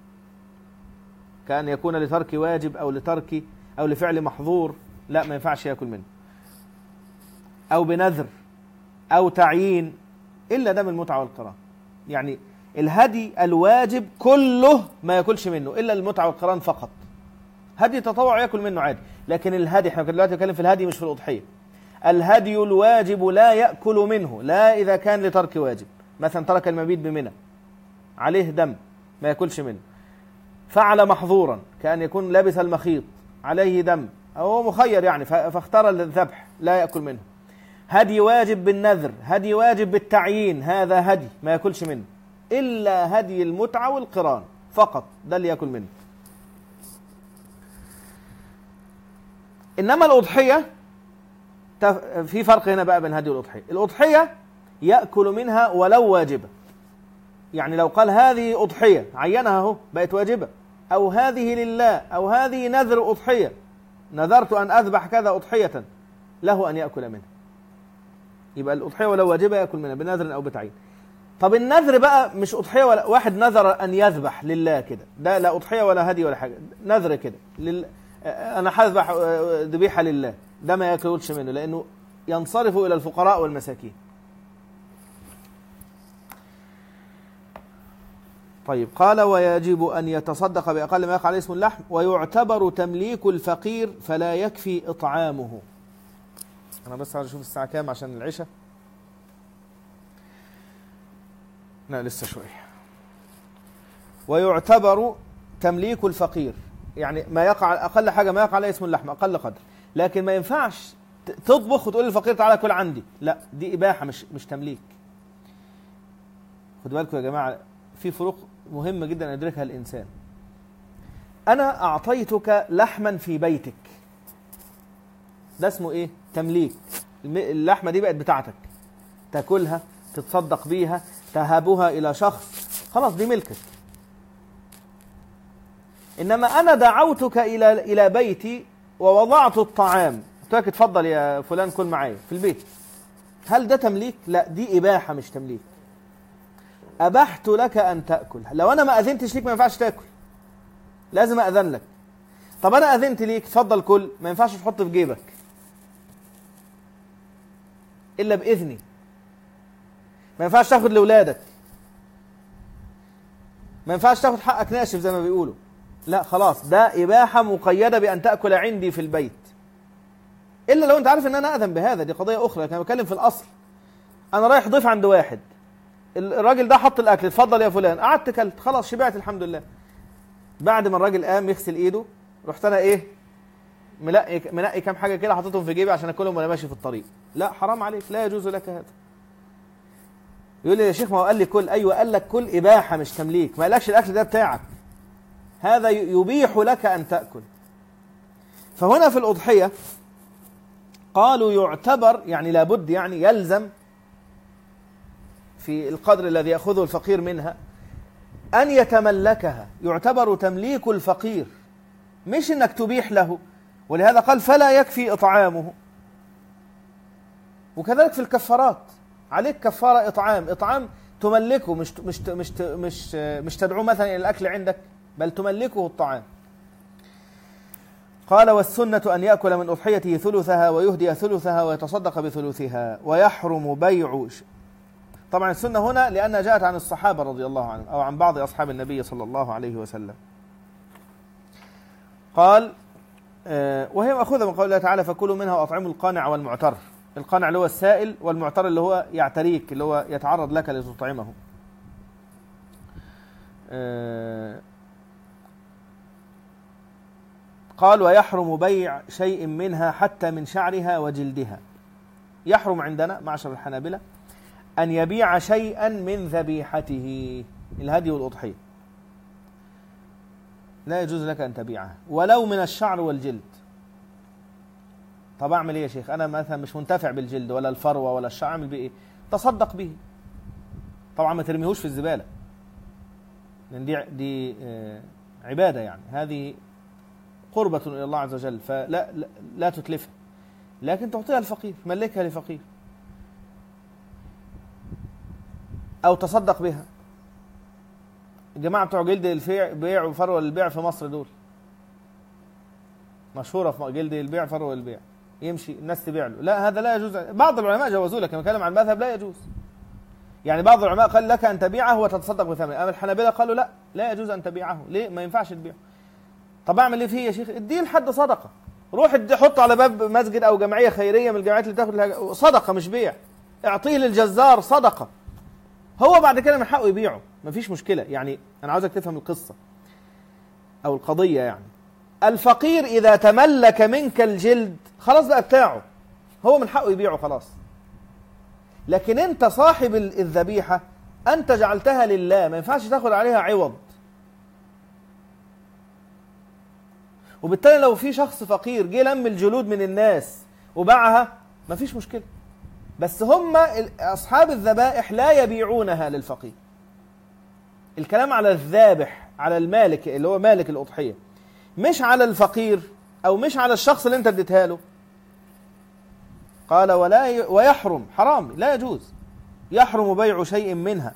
كأن يكون لترك واجب أو لترك أو لفعل محظور، لا ما ينفعش يأكل منه، أو بنذر أو تعيين، إلا ده من المتعة والقران. يعني الهدي الواجب كله ما يأكلش منه إلا المتعة والقران فقط. هدي تطوع يأكل منه عادي، لكن الهدي احنا دلوقتي بنتكلم في الهدي مش في الأضحية. الهدي الواجب لا يأكل منه، لا إذا كان لترك واجب، مثلا ترك المبيت بمنى عليه دم ما يأكلش منه، فعل محظورا كأن يكون لابس المخيط عليه دم أو مخير يعني فاختار الذبح لا يأكل منه. هدي واجب بالنذر، هدي واجب بالتعيين، هذا هدي ما يأكلش منه، إلا هدي المتعة والقران فقط ده اللي يأكل منه. إنما الأضحية في فرق هنا بقى بين هدي والأضحية. الأضحية يأكل منها ولو واجبة، يعني لو قال هذه أضحية عينها اهو بقت واجبة، أو هذه لله، أو هذه نذر أضحية، نذرت أن أذبح كذا أضحية، له أن يأكل منها. يبقى الأضحية ولو واجبة يأكل منها بنذر أو بتعيين. طب النذر بقى مش أضحية، ولا واحد نذر أن يذبح لله كده، ده لا أضحية ولا هدي ولا حاجة، نذر كده لل... أنا هذبح ذبيحة لله، ده ما يأكلش منه لأنه ينصرف إلى الفقراء والمساكين. طيب قال ويجب أن يتصدق بأقل ما يقع عليه اسم اللحم، ويعتبر تمليك الفقير فلا يكفي إطعامه. أنا بس عايز أشوف الساعة كام عشان العشاء. لا لسه شوية. ويعتبر تمليك الفقير يعني ما يقع أقل حاجة ما يقع عليه اسم اللحم أقل قدر، لكن ما ينفعش تطبخ وتقول للفقير تعالى كل عندي، لا دي إباحة مش مش تمليك. خدوا بالكم يا جماعة، في فروق مهمة جدا يدركها الإنسان. أنا أعطيتك لحما في بيتك، ده اسمه إيه؟ تمليك. اللحمة دي بقت بتاعتك، تاكلها، تتصدق بيها، تهبها إلى شخص، خلاص دي ملكك. إنما أنا دعوتك إلى إلى بيتي ووضعت الطعام، قلت لك اتفضل يا فلان كل معايا في البيت، هل ده تمليك؟ لا دي إباحة مش تمليك. أبحت لك أن تأكل، لو أنا ما أذنتش ليك ما ينفعش تأكل، لازم أذن لك. طب أنا أذنت ليك اتفضل كل، ما ينفعش تحط في جيبك إلا بإذني، ما ينفعش تاخد لأولادك، ما ينفعش تاخد حقك ناشف زي ما بيقولوا، لا خلاص ده إباحة مقيدة بأن تأكل عندي في البيت، إلا لو أنت عارف أن أنا أذن بهذا، دي قضية أخرى. أنا بتكلم في الأصل. أنا رايح ضيف عند واحد، الراجل ده حط الأكل، اتفضل يا فلان، قعدت كلت خلاص شبعت الحمد لله. بعد ما الراجل قام يغسل إيده رحت أنا إيه منقي منقي كام حاجة كده حطيتهم في جيبي عشان أكلهم وأنا ماشي في الطريق، لا حرام عليك، لا يجوز لك هذا. يقول لي يا شيخ ما هو قال لي كل، أيوة قال لك كل إباحة مش تمليك، ما قالكش الأكل ده بتاعك، هذا يبيح لك أن تأكل. فهنا في الأضحية قالوا يعتبر يعني لابد يعني يلزم في القدر الذي يأخذه الفقير منها أن يتملكها، يعتبر تمليك الفقير مش إنك تبيح له، ولهذا قال فلا يكفي إطعامه. وكذلك في الكفارات عليك كفارة إطعام، إطعام تملكه مش مش مش مش مش تدعو مثلا إلى الأكل عندك، بل تملكه الطعام. قال والسنة أن يأكل من أضحيته ثلثها ويهدي ثلثها ويتصدق بثلثها، ويحرم بيع. طبعا السنة هنا لأنها جاءت عن الصحابة رضي الله عنهم أو عن بعض أصحاب النبي صلى الله عليه وسلم. قال آه وهي مأخوذة من قول الله تعالى فكلوا منها وأطعموا القانع والمعتر. القانع اللي هو السائل، والمعتر اللي هو يعتريك اللي هو يتعرض لك لتطعمه. آه قال ويحرم بيع شيء منها حتى من شعرها وجلدها. يحرم عندنا معشر الحنابلة أن يبيع شيئا من ذبيحته، الهدي والأضحية لا يجوز لك أن تبيعها ولو من الشعر والجلد. طب أعمل إيه يا شيخ؟ أنا مثلا مش منتفع بالجلد ولا الفروة ولا الشعر، أعمل بيه إيه؟ تصدق به. طبعا ما ترميهوش في الزبالة، لأن دي, دي عبادة، يعني هذه قربة إلى الله عز وجل، فلا لا, لا تتلفها، لكن تعطيها الفقير، ملكها لفقير أو تصدق بها. الجماعة بتوع جلد البيع وفروة البيع في مصر دول مشهورة في جلد البيع فروة البيع، يمشي الناس تبيع له، لا هذا لا يجوز. بعض العلماء جوزوا لك، كما كلام عن المذهب لا يجوز، يعني بعض العلماء قال لك أن تبيعه وتتصدق بثمنه، أما الحنابلة قالوا لا لا يجوز أن تبيعه. ليه؟ ما ينفعش تبيعه. طب أعمل إيه فيه يا شيخ؟ اديه لحد صدقة، روح حطه على باب مسجد او جمعيه خيريه من الجمعيات اللي تاخد صدقه مش بيع، اعطيه للجزار صدقه، هو بعد كده من حقه يبيعه، مفيش مشكله. يعني انا عاوزك تفهم القصه او القضيه. يعني الفقير اذا تملك منك الجلد خلاص بقى بتاعه، هو من حقه يبيعه خلاص. لكن انت صاحب الذبيحه انت جعلتها لله، ما ينفعش تاخد عليها عوض. وبالتالي لو في شخص فقير جه لم الجلود من الناس وباعها مفيش مشكله، بس هم اصحاب الذبائح لا يبيعونها للفقير. الكلام على الذابح، على المالك اللي هو مالك الاضحيه، مش على الفقير او مش على الشخص اللي انت اديتها له. قال ولا ي... ويحرم، حرام لا يجوز، يحرم بيع شيء منها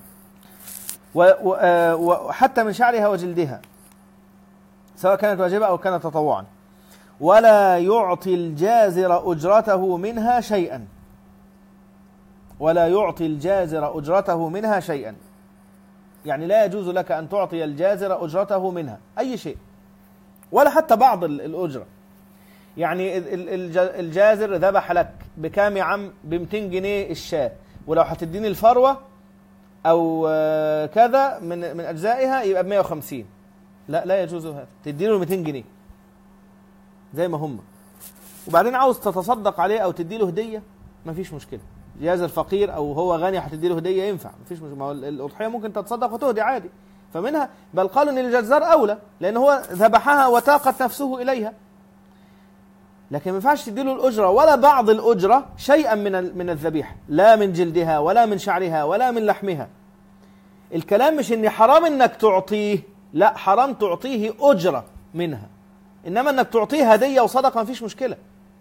وحتى من شعرها وجلدها سواء كانت واجبة أو كانت تطوعا، ولا يعطي الجازر أجرته منها شيئا، ولا يعطي الجازر أجرته منها شيئا، يعني لا يجوز لك أن تعطي الجازر أجرته منها أي شيء، ولا حتى بعض الأجرة. يعني الجازر ذبح لك بكام يا عم؟ ب مئتين جنيه الشاة، ولو هتديني الفروة أو كذا من من أجزائها يبقى ب مئة وخمسين. لا لا يجوز هذا، تديله مئتين جنيه زي ما هم، وبعدين عاوز تتصدق عليه أو تديله هدية مفيش مشكلة. جاز الفقير أو هو غني هتديله هدية ينفع، مفيش مشكلة. ما هو الأضحية ممكن تتصدق وتهدي عادي، فمنها بل قالوا إن الجزار أولى لأن هو ذبحها وتاقت نفسه إليها. لكن ما ينفعش تديله الأجرة ولا بعض الأجرة شيئا من من الذبيحة، لا من جلدها ولا من شعرها ولا من لحمها. الكلام مش إن حرام إنك تعطيه، لا حرام تعطيه أجرة منها، إنما إنك تعطيه هدية وصدقة ما فيش مشكلة.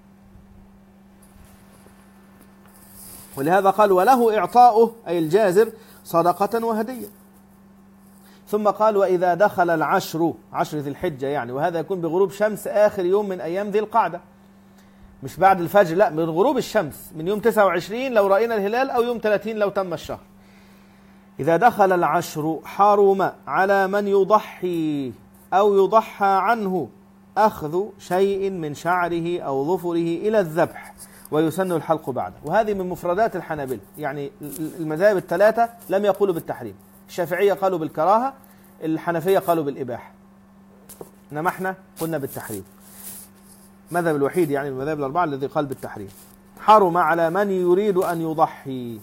ولهذا قال وله إعطاؤه أي الجازر صدقة وهدية. ثم قال وإذا دخل العشر، عشر ذي الحجة يعني، وهذا يكون بغروب شمس آخر يوم من أيام ذي القعدة، مش بعد الفجر، لا من غروب الشمس، من يوم تسعة وعشرين لو رأينا الهلال أو يوم ثلاثين لو تم الشهر. إذا دخل العشر حرم على من يضحي أو يضحى عنه أخذ شيء من شعره أو ظفره إلى الذبح، ويسن الحلق بعده. وهذه من مفردات الحنابلة، يعني المذاهب الثلاثة لم يقولوا بالتحريم، الشافعية قالوا بالكراهة، الحنفية قالوا بالإباحة، إنما احنا قلنا بالتحريم. مذهب الوحيد يعني المذاهب الأربعة الذي قال بالتحريم. حرم على من يريد أن يضحي،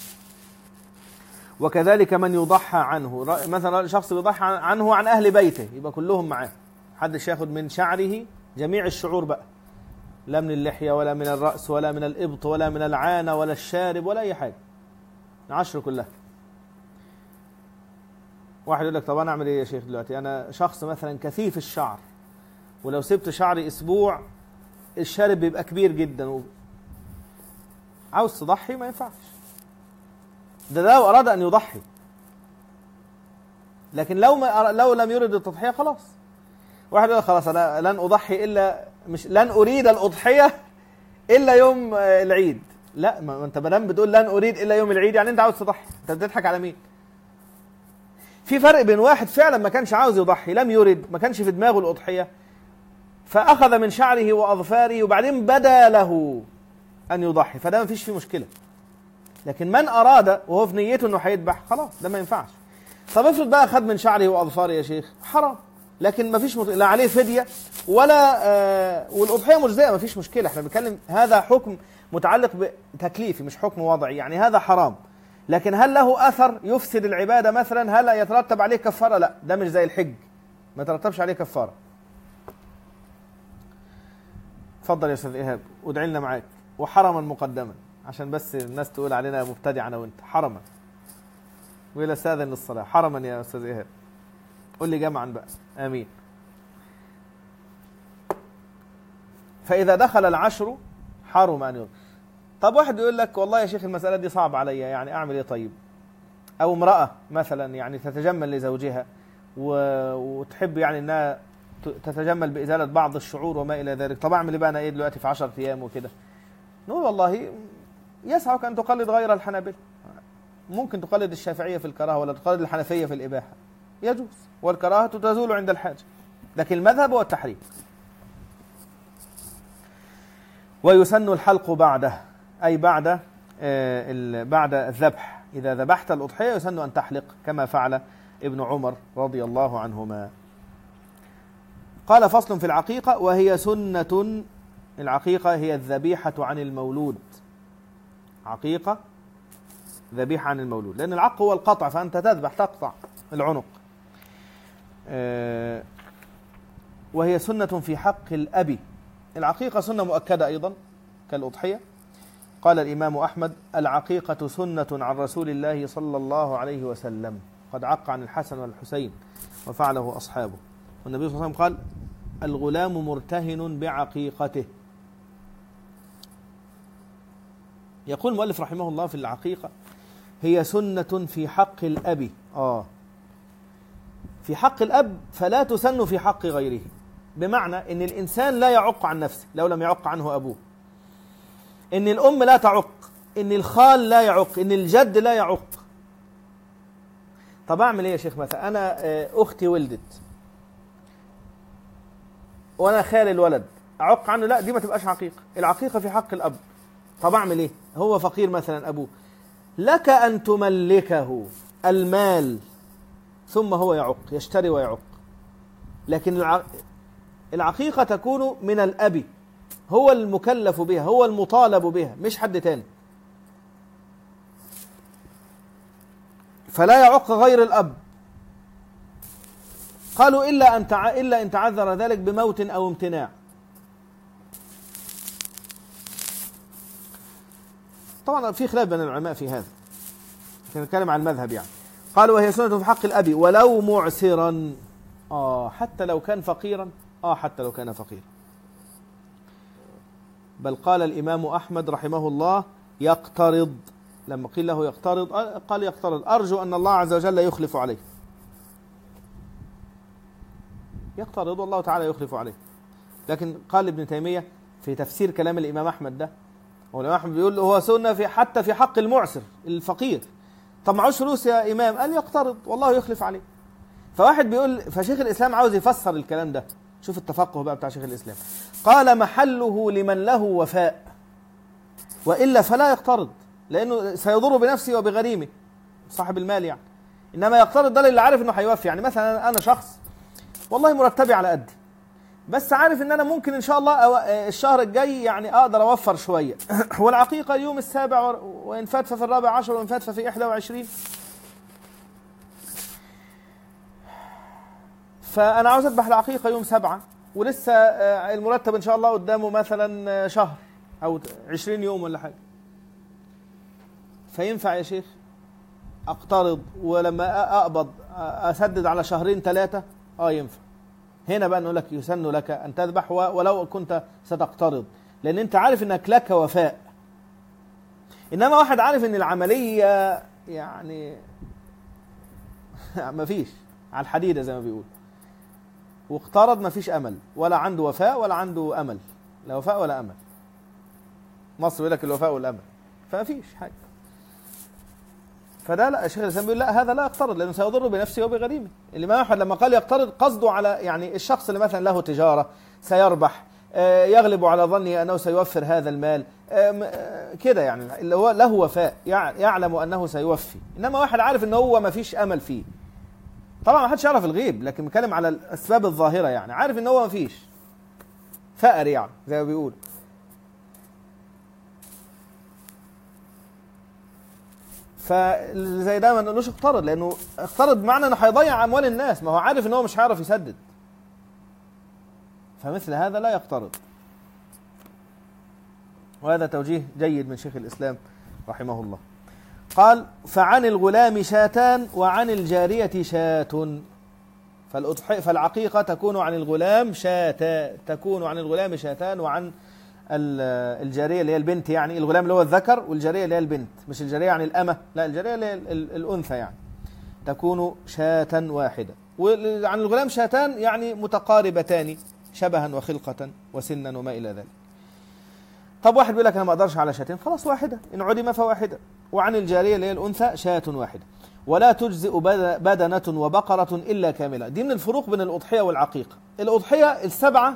وكذلك من يضحى عنه، مثلا شخص يضحى عنه عن أهل بيته يبقى كلهم معاه، محدش ياخد من شعره جميع الشعور بقى، لا من اللحية ولا من الرأس ولا من الإبط ولا من العانة ولا الشارب ولا أي حاجة، العشر كلها. واحد يقول لك طب أنا أعمل إيه يا شيخ دلوقتي؟ أنا شخص مثلا كثيف الشعر، ولو سبت شعري أسبوع الشارب بيبقى كبير جدا و... عاوز تضحي ما ينفعش، ده لو أراد أن يضحي. لكن لو ما لو لم يرد التضحية خلاص. واحد يقول خلاص أنا لن أضحي إلا مش لن أريد الأضحية إلا يوم العيد. لا، ما أنت بدل بتقول لن أريد إلا يوم العيد يعني أنت عاوز تضحي، أنت بتضحك على مين؟ في فرق بين واحد فعلا ما كانش عاوز يضحي، لم يرد، ما كانش في دماغه الأضحية، فأخذ من شعره وأظفاره وبعدين بدا له أن يضحي، فده ما فيش فيه مشكلة. لكن من أراد وهو في نيته أنه هيذبح خلاص ده ما ينفعش. طب افرض بقى خد من شعره وأظفاره يا شيخ، حرام، لكن ما فيش مت... لا عليه فدية ولا آه والأضحية مجزئة، ما فيش مشكلة. احنا بنتكلم هذا حكم متعلق بتكليفي مش حكم وضعي، يعني هذا حرام، لكن هل له أثر يفسد العبادة مثلا؟ هل يترتب عليه كفارة؟ لا، ده مش زي الحج ما يترتبش عليه كفارة. اتفضل يا أستاذ إيهاب وادعي لنا معاك. وحرما مقدما عشان بس الناس تقول علينا مبتدع أنا وأنت. حرما وإلى استاذن للصلاة. حرما يا أستاذ إيهاب، قل لي جمعا بقى. آمين. فإذا دخل العشر حرم أن يضحي. طب واحد يقول لك والله يا شيخ المسألة دي صعب عليا، يعني أعمل إيه طيب؟ أو امرأة مثلا يعني تتجمل لزوجها وتحب يعني أنها تتجمل بإزالة بعض الشعور وما إلى ذلك، طب أعمل إيه بقى أنا إيه دلوقتي في عشرة أيام وكده؟ نقول والله يسعك أن تقلد غير الحنابلة، ممكن تقلد الشافعية في الكراهة ولا تقلد الحنفية في الإباحة، يجوز، والكراهة تزول عند الحاجة، لكن المذهب هو التحريم. ويسن الحلق بعده، أي بعد بعد الذبح، إذا ذبحت الأضحية يسن أن تحلق كما فعل ابن عمر رضي الله عنهما. قال فصل في العقيقة، وهي سنة. العقيقة هي الذبيحة عن المولود، عقيقة ذبيحة عن المولود، لأن العق هو القطع، فأنت تذبح تقطع العنق. وهي سنة في حق الأب. العقيقة سنة مؤكدة أيضا كالأضحية. قال الإمام أحمد: العقيقة سنة عن رسول الله صلى الله عليه وسلم، قد عق عن الحسن والحسين وفعله أصحابه. والنبي صلى الله عليه وسلم قال: الغلام مرتهن بعقيقته. يقول المؤلف رحمه الله في العقيقة: هي سنة في حق الأب. آه في حق الأب، فلا تسن في حق غيره، بمعنى أن الإنسان لا يعق عن نفسه لو لم يعق عنه أبوه، إن الأم لا تعق، إن الخال لا يعق، إن الجد لا يعق. طب أعمل إيه يا شيخ؟ مثلا أنا أختي ولدت وأنا خال الولد، أعق عنه؟ لا، دي ما تبقاش عقيقة. العقيقة في حق الأب. طب أعمل إيه؟ هو فقير مثلا أبوه، لك أن تملكه المال ثم هو يعق، يشتري ويعق، لكن العقيقة تكون من الأب، هو المكلف بها، هو المطالب بها، مش حد تاني. فلا يعق غير الأب. قالوا إلا أن تع... إلا إن تعذر ذلك بموت أو امتناع. طبعا في خلاف بين العلماء في هذا، نتكلم عن المذهب يعني. قالوا: وهي سنة في حق الأب ولو معسرا. آه حتى لو كان فقيرا. آه حتى لو كان فقيرا. بل قال الإمام أحمد رحمه الله: يقترض. لما قيل له يقترض قال: يقترض، أرجو أن الله عز وجل يخلف عليه. يقترض والله تعالى يخلف عليه. لكن قال ابن تيمية في تفسير كلام الإمام أحمد ده، والإمام أحمد بيقول هو سنة في حتى في حق المعسر الفقير. طب معوش فلوس يا إمام؟ قال: يقترض والله يخلف عليه. فواحد بيقول، فشيخ الإسلام عاوز يفسر الكلام ده. شوف التفقه بقى بتاع شيخ الإسلام. قال: محله لمن له وفاء، وإلا فلا يقترض، لأنه سيضر بنفسه وبغريمه صاحب المال يعني. إنما يقترض ده اللي عارف إنه هيوفي. يعني مثلا أنا شخص والله مرتبي على قدي، بس عارف إن أنا ممكن إن شاء الله الشهر الجاي يعني أقدر أوفر شوية. والعقيقة يوم السابع، وإن فات ففي الرابع عشر، وإن فات ففي إحدى وعشرين. فأنا عاوز أذبح العقيقة يوم سبعة، ولسه المرتب إن شاء الله قدامه مثلا شهر أو عشرين يوم ولا حاجة. فينفع يا شيخ أقترض ولما أقبض أسدد على شهرين ثلاثة؟ آه ينفع. هنا بقى نقول لك يسن لك أن تذبح ولو كنت ستقترض، لأن أنت عارف أنك لك وفاء. إنما واحد عارف أن العملية يعني ما فيش على الحديدة زي ما بيقول، واقترض ما فيش أمل، ولا عنده وفاء ولا عنده أمل، لا وفاء ولا أمل. مصر يقول لك الوفاء والأمل، فما فيش حاجة. فده لا، الشيخ الإسلام بيقول لا، هذا لا يقترض لأنه سيضر بنفسه وبغريمه. الإمام أحمد لما قال يقترض قصده على يعني الشخص اللي مثلا له تجارة سيربح، يغلب على ظنه أنه سيوفر هذا المال كده، يعني اللي هو له وفاء، يعلم أنه سيوفي. إنما واحد عارف أنه هو ما فيش أمل فيه، طبعا ما حدش يعرف الغيب، لكن بنتكلم على الأسباب الظاهرة، يعني عارف أنه هو ما فيش، فقر يعني زي ما بيقول. فزي ده ما نقولوش اقترض، لانه اقترض معنى انه هيضيع اموال الناس، ما هو عارف ان هو مش هيعرف يسدد. فمثل هذا لا يقترض. وهذا توجيه جيد من شيخ الاسلام رحمه الله. قال: فعن الغلام شاتان وعن الجارية شاة. فالعقيقة تكون عن الغلام شاتان، تكون عن الغلام شاتان، وعن الجارية اللي هي البنت، يعني الغلام اللي هو الذكر، والجارية اللي هي البنت، مش الجارية يعني الأمة، لا الجارية اللي هي الأنثى، يعني تكون شاة واحدة. وعن الغلام شاتان يعني متقاربتان شبها وخلقة وسنا وما إلى ذلك. طب واحد بيقول لك أنا ما أقدرش على شاتين، خلاص واحدة، إن عدم فواحدة. وعن الجارية اللي هي الأنثى شاة واحدة. ولا تجزئ بدنة وبقرة إلا كاملة. دي من الفروق بين الأضحية والعقيقة. الأضحية السبعة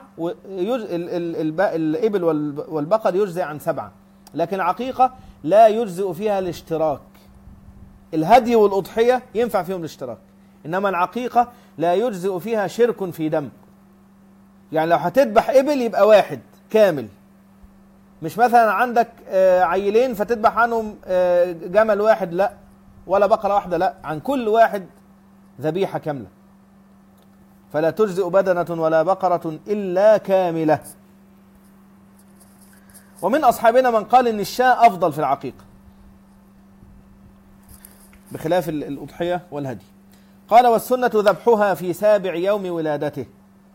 الإبل والبقر يجزئ عن سبعة، لكن العقيقة لا يجزئ فيها الاشتراك. الهدي والأضحية ينفع فيهم الاشتراك، إنما العقيقة لا يجزئ فيها شرك في دم. يعني لو هتذبح إبل يبقى واحد كامل، مش مثلا عندك عيلين فتذبح عنهم جمل واحد، لا، ولا بقرة واحدة، لا، عن كل واحد ذبيحة كاملة. فلا تجزئ بدنة ولا بقرة إلا كاملة. ومن أصحابنا من قال إن الشاة أفضل في العقيقة بخلاف الأضحية والهدي. قال والسنة ذبحها في سابع يوم ولادته.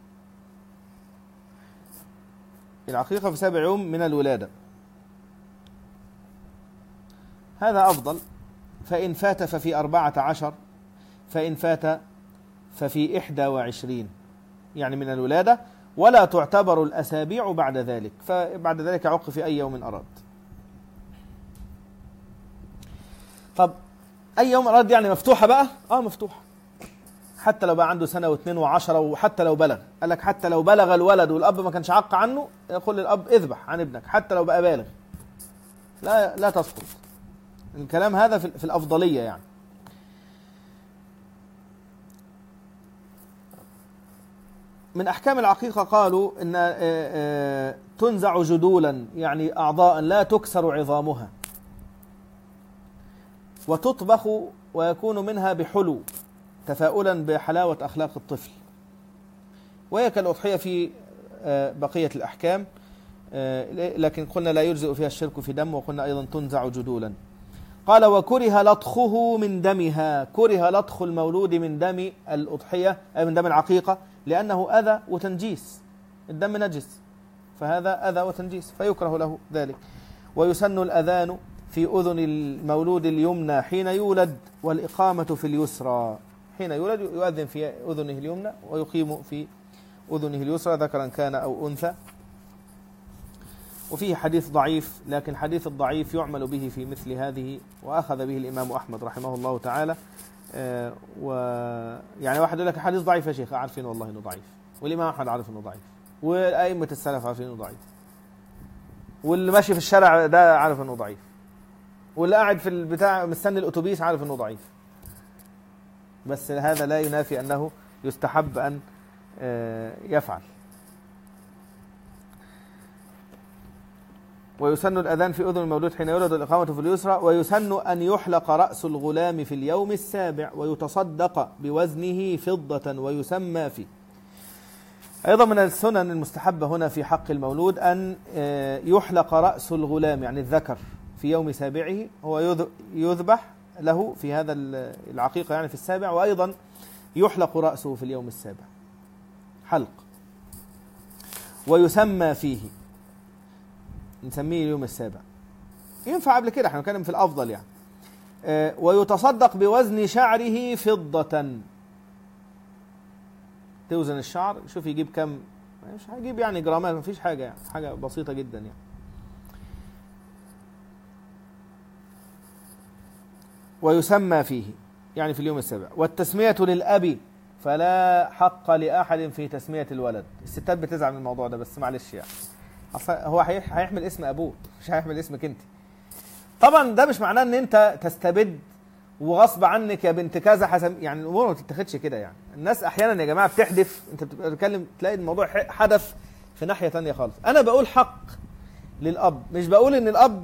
العقيقة في سابع يوم من الولادة، هذا أفضل. فإن فات ففي أربعة عشر، فإن فات ففي إحدى وعشرين، يعني من الولادة، ولا تعتبر الأسابيع بعد ذلك، فبعد ذلك عق في أي يوم أراد. طب أي يوم أراد يعني مفتوحة بقى؟ آه مفتوحة، حتى لو بقى عنده سنة واثنين وعشرة، وحتى لو بلغ. قال لك حتى لو بلغ الولد والأب ما كانش عق عنه، يقول للأب اذبح عن ابنك حتى لو بقى بالغ، لا لا تسقط. الكلام هذا في الأفضلية. يعني من أحكام العقيقة قالوا إن تنزع جدولا، يعني أعضاء لا تكسر عظامها، وتطبخ ويكون منها بحلو تفاؤلا بحلاوة أخلاق الطفل. وهي كالأضحية في بقية الأحكام، لكن قلنا لا يجزئ فيها الشرك في دم، وقلنا أيضا تنزع جدولا. قال وكره لطخه من دمها. كره لطخ المولود من دم الأضحية أي من دم العقيقة، لأنه أذى وتنجيس، الدم نجس، فهذا أذى وتنجيس فيكره له ذلك. ويسن الأذان في أذن المولود اليمنى حين يولد، والإقامة في اليسرى. حين يولد يؤذن في أذنه اليمنى ويقيم في أذنه اليسرى، ذكرا كان أو أنثى. وفيه حديث ضعيف، لكن حديث الضعيف يعمل به في مثل هذه، وأخذ به الإمام أحمد رحمه الله تعالى. آه ويعني واحد يقول لك حديث ضعيف يا شيخ، عارفين والله إنه ضعيف، والإمام أحمد عارف إنه ضعيف، وأئمة السلف عارفين إنه ضعيف، واللي ماشي في الشارع ده عارف إنه ضعيف، واللي قاعد في البتاع مستني الأتوبيس عارف إنه ضعيف. بس هذا لا ينافي أنه يستحب أن آه يفعل. ويسن الأذان في أذن المولود حين يولد، الإقامة في اليسرى. ويسن أن يحلق رأس الغلام في اليوم السابع، ويتصدق بوزنه فضة ويسمى فيه. أيضا من السنن المستحبة هنا في حق المولود أن يحلق رأس الغلام، يعني الذكر، في يوم سابعه، هو يذبح له في هذا العقيقة يعني في السابع، وأيضا يحلق رأسه في اليوم السابع حلق، ويسمى فيه، نسميه اليوم السابع. ينفع قبل كده، احنا بنتكلم في الافضل يعني. اه ويتصدق بوزن شعره فضة. توزن الشعر، شوف يجيب كم، مش هيجيب يعني جرامات، مفيش حاجة يعني، حاجة بسيطة جدا يعني. ويسمى فيه يعني في اليوم السابع. والتسمية للأب، فلا حق لأحد في تسمية الولد. الستات بتزعل من الموضوع ده، بس معلش يعني، اصلا هو هيحمل اسم ابوه، مش هيحمل اسمك انت. طبعا ده مش معناه ان انت تستبد وغصب عنك يا بنت كذا حسب، يعني الامور ما تتاخدش كده. يعني الناس احيانا يا جماعه بتحدف، انت بتتكلم تلاقي الموضوع حدث في ناحيه ثانيه خالص. انا بقول حق للاب، مش بقول ان الاب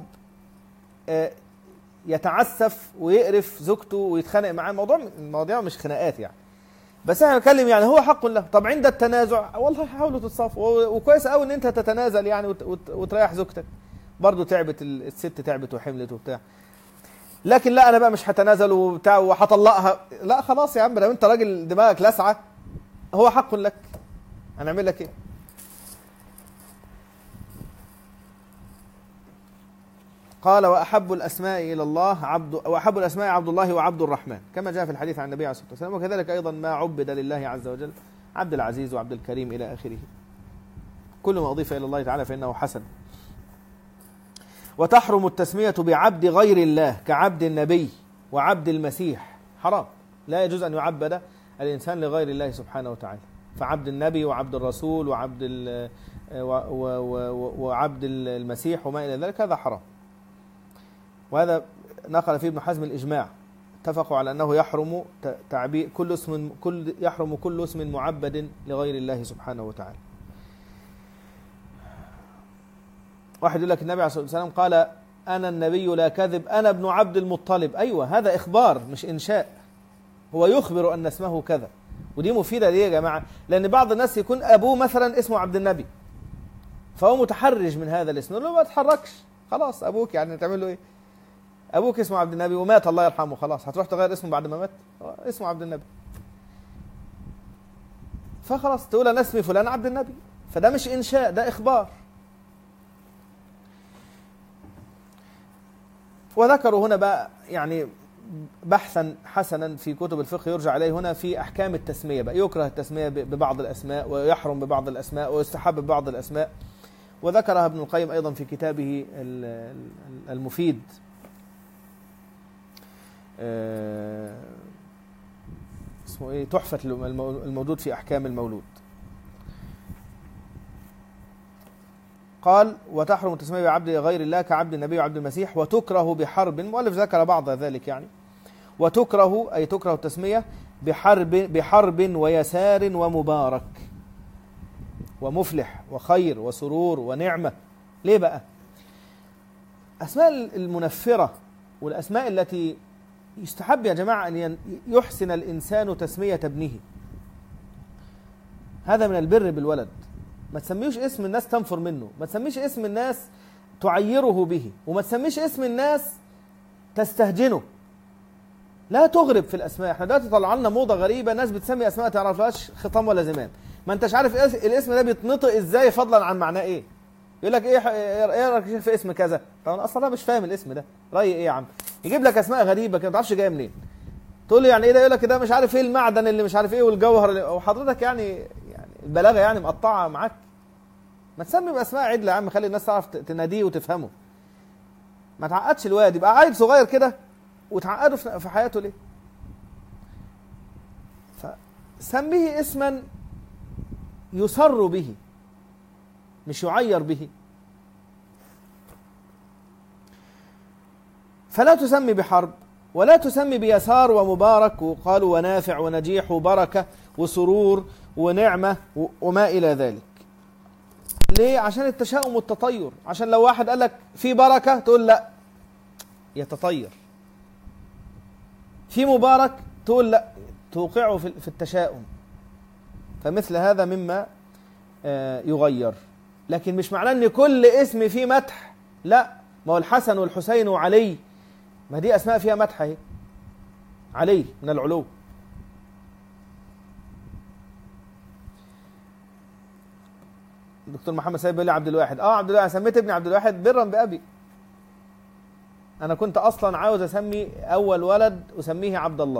يتعسف ويقرف زوجته ويتخانق معاه. الموضوع المواضيع مش خناقات يعني، بس احنا بنتكلم يعني هو حق له. طب عند التنازع والله حاولوا تتصافوا، وكويس قوي ان انت تتنازل يعني وتريح زوجتك، برضو تعبت الست، تعبت وحملت وبتاع. لكن لا انا بقى مش هتنازل وبتاع وهطلقها، لا خلاص يا عم، لو انت راجل دماغك لاسعه هو حق لك، هنعمل لك ايه؟ قال وأحب الأسماء إلى الله عبد وأحب الأسماء عبد الله وعبد الرحمن، كما جاء في الحديث عن النبي عليه الصلاة والسلام. وكذلك أيضا ما عبد لله عز وجل، عبد العزيز وعبد الكريم إلى آخره، كل ما أضيف إلى الله تعالى فإنه حسن. وتحرم التسمية بعبد غير الله كعبد النبي وعبد المسيح، حرام، لا يجوز أن يعبد الإنسان لغير الله سبحانه وتعالى. فعبد النبي وعبد الرسول وعبد وعبد المسيح وما إلى ذلك هذا حرام. وهذا نقل فيه ابن حزم الإجماع، اتفقوا على أنه يحرم تعبيد كل اسم كل يحرم كل اسم معبد لغير الله سبحانه وتعالى. واحد يقول لك النبي عليه الصلاة والسلام قال أنا النبي لا كذب أنا ابن عبد المطلب. أيوة هذا إخبار مش إنشاء، هو يخبر أن اسمه كذا. ودي مفيدة ليه يا جماعة؟ لأن بعض الناس يكون أبوه مثلا اسمه عبد النبي، فهو متحرج من هذا الاسم، يقول له ما تتحركش خلاص أبوك يعني تعمل له إيه؟ أبوك اسمه عبد النبي ومات الله يرحمه، خلاص هتروح تغير اسمه بعد ما مات؟ اسمه عبد النبي، فخلاص تقول أنا اسمي فلان عبد النبي، فده مش إنشاء، ده إخبار. وذكروا هنا بقى يعني بحثا حسنا في كتب الفقه يرجع عليه هنا في أحكام التسمية بقى، يكره التسمية ببعض الأسماء ويحرم ببعض الأسماء ويستحب ببعض الأسماء، وذكرها ابن القيم أيضا في كتابه المفيد اسمه إيه؟ تحفة الموجود في أحكام المولود. قال وتحرم التسمية بعبد غير الله كعبد النبي وعبد المسيح، وتكره بحرب، المؤلف ذكر بعض ذلك يعني، وتكره أي تكره التسمية بحرب بحرب ويسار ومبارك ومفلح وخير وسرور ونعمة. ليه بقى؟ أسماء المنفرة والأسماء التي يستحب يا جماعة أن يحسن الإنسان تسمية ابنه، هذا من البر بالولد. ما تسميش اسم الناس تنفر منه، ما تسميش اسم الناس تعيره به، وما تسميش اسم الناس تستهجنه. لا تغرب في الأسماء. احنا دلوقتي طلع لنا موضة غريبة، ناس بتسمي أسماء تعرفهاش خطام ولا زمام، ما انتش عارف الاسم ده بيتنطق ازاي فضلا عن معناه ايه. يقول لك ايه ايه رايك في اسم كذا؟ طبعا اصلا انا مش فاهم الاسم ده رايي ايه يا عم. يجيب لك اسماء غريبه كده ما تعرفش جايه منين، تقول له يعني ايه ده؟ يقول لك ده مش عارف ايه المعدن اللي مش عارف ايه والجوهر اللي... وحضرتك يعني يعني البلاغه يعني مقطعه معاك. ما تسمي باسماء عدله يا عم، خلي الناس تعرف تناديه وتفهمه. ما تعقدش الواد، يبقى عيل صغير كده وتعقده في حياته ليه؟ فسميه اسما يسر به مش يعير به. فلا تسمي بحرب ولا تسمي بيسار ومبارك، وقالوا ونافع ونجيح وبركة وسرور ونعمة وما إلى ذلك. ليه؟ عشان التشاؤم والتطير. عشان لو واحد قال لك في بركة تقول لا يتطير، في مبارك تقول لا توقعه في التشاؤم. فمثل هذا مما يغير. لكن مش معناه ان كل اسم فيه مدح، لا. ما هو الحسن والحسين وعلي، ما دي اسماء فيها مدح اهي. علي من العلو. الدكتور محمد سيد بيقول لي عبد الواحد، اه عبد الواحد، سميت ابني عبد الواحد برا بأبي. انا كنت اصلا عاوز اسمي اول ولد اسميه عبد الله،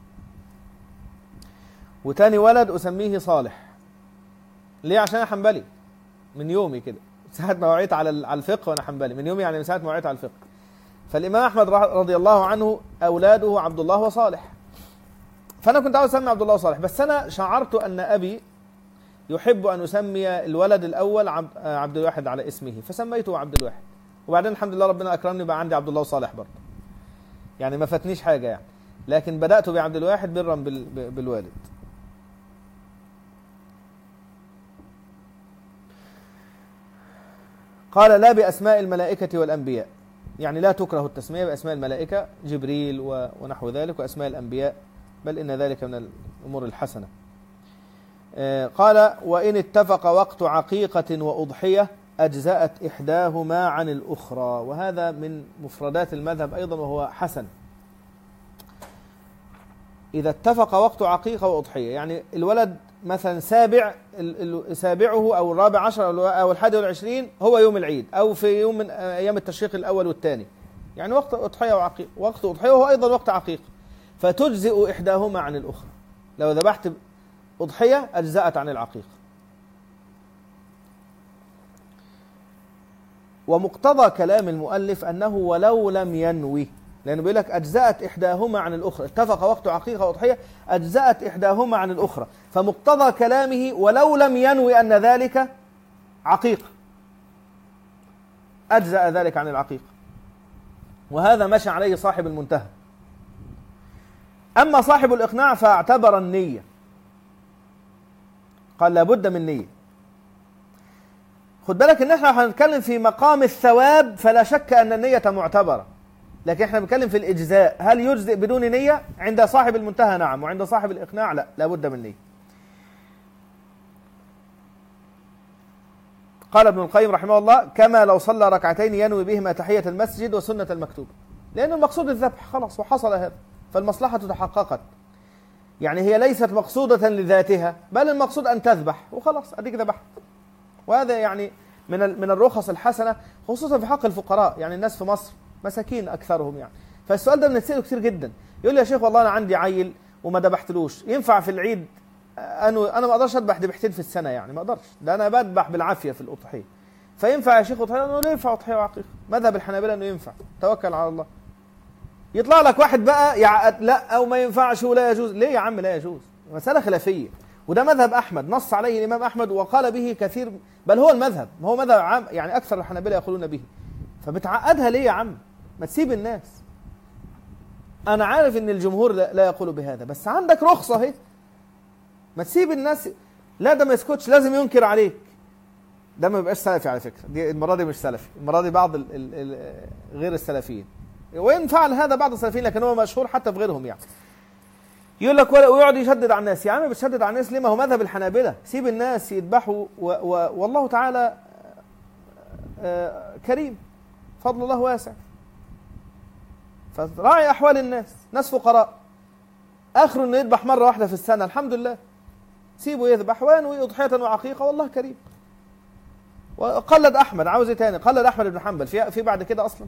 وتاني ولد اسميه صالح. ليه؟ عشان انا حنبلي من يومي كده، ساعة ما وعيت على على الفقه وانا حنبلي من يومي، يعني من ساعة ما وعيت على الفقه. فالامام احمد رضي الله عنه اولاده عبد الله وصالح، فانا كنت عاوز اسمي عبد الله وصالح، بس انا شعرت ان ابي يحب ان يسمي الولد الاول عبد الواحد على اسمه، فسميته عبد الواحد. وبعدين الحمد لله ربنا اكرمني بقى عندي عبد الله وصالح برضه، يعني ما فاتنيش حاجه يعني. لكن بدات بعبد الواحد برا بالوالد. قال لا بأسماء الملائكة والأنبياء، يعني لا تكره التسمية بأسماء الملائكة جبريل ونحو ذلك، وأسماء الأنبياء، بل إن ذلك من الأمور الحسنة. قال وإن اتفق وقت عقيقة وأضحية أجزأت إحداهما عن الأخرى، وهذا من مفردات المذهب أيضا وهو حسن. إذا اتفق وقت عقيقة وأضحية، يعني الولد مثلا سابع سابعه أو الرابع عشر أو الحادي والعشرين هو يوم العيد، أو في يوم من أيام التشريق الأول والثاني، يعني وقت أضحية وعقيقة، وقت أضحية وهو أيضا وقت عقيقة، فتجزئ إحداهما عن الأخرى. لو ذبحت أضحية أجزأت عن العقيقة. ومقتضى كلام المؤلف أنه ولو لم ينوي، لأنه بيقول لك أجزأت إحداهما عن الأخرى، اتفق وقت عقيقة وأضحية أجزأت إحداهما عن الأخرى، فمقتضى كلامه ولو لم ينوي أن ذلك عقيقة أجزأ ذلك عن العقيقة، وهذا مشى عليه صاحب المنتهى. أما صاحب الإقناع فاعتبر النية، قال لابد من نية. خد بالك إن احنا هنتكلم في مقام الثواب، فلا شك أن النية معتبرة، لكن احنا بنتكلم في الإجزاء، هل يجزئ بدون نية؟ عند صاحب المنتهى نعم، وعند صاحب الإقناع لا، لابد من نية. قال ابن القيم رحمه الله: كما لو صلى ركعتين ينوي بهما تحية المسجد وسنة المكتوبة، لأن المقصود الذبح خلاص وحصل هذا، فالمصلحة تحققت، يعني هي ليست مقصودة لذاتها، بل المقصود أن تذبح وخلاص، أديك ذبحت. وهذا يعني من من الرخص الحسنة، خصوصا في حق الفقراء، يعني الناس في مصر مساكين أكثرهم يعني. فالسؤال ده بنتسأله كتير جدا، يقول لي يا شيخ والله أنا عندي عيل وما ذبحتلوش، ينفع في العيد؟ أنا أنا ما أقدرش أذبح ذبحتين في السنة، يعني ما أقدرش، ده أنا بذبح بالعافية في الأضحية، فينفع يا شيخ أضحية؟ أنه لا ينفع أضحية وعقيقة، مذهب الحنابلة أنه ينفع، توكل على الله. يطلع لك واحد بقى يعقد لا أو ما ينفعش ولا يجوز، ليه يا عم لا يجوز؟ مسألة خلافية، وده مذهب أحمد، نص عليه الإمام أحمد وقال به كثير، بل هو المذهب، ما هو مذهب عام، يعني أكثر الحنابلة يقولون به، فبتعقدها ليه يا عم؟ ما تسيب الناس. أنا عارف إن الجمهور لا يقول بهذا، بس عندك رخصة اهي، ما تسيب الناس. لا ده ما يسكتش، لازم ينكر عليك، ده ما بيبقاش سلفي على فكرة، دي المرة دي مش سلفي، المرة دي بعض ال ال ال غير السلفيين، وإن فعل هذا بعض السلفيين لكن هو مشهور حتى في غيرهم يعني. يقول لك ويقعد يشدد على الناس، يا عم بتشدد على الناس ليه؟ ما هو مذهب الحنابلة، سيب الناس يذبحوا، والله تعالى كريم، فضل الله واسع، فراعي أحوال الناس، ناس فقراء، آخره إنه يذبح مرة واحدة في السنة، الحمد لله، سيبه يذبح وينوي أضحية وعقيقة، والله كريم. وقلد أحمد، عاوز ايه تاني؟ قلد أحمد بن حنبل، في في بعد كده أصلا.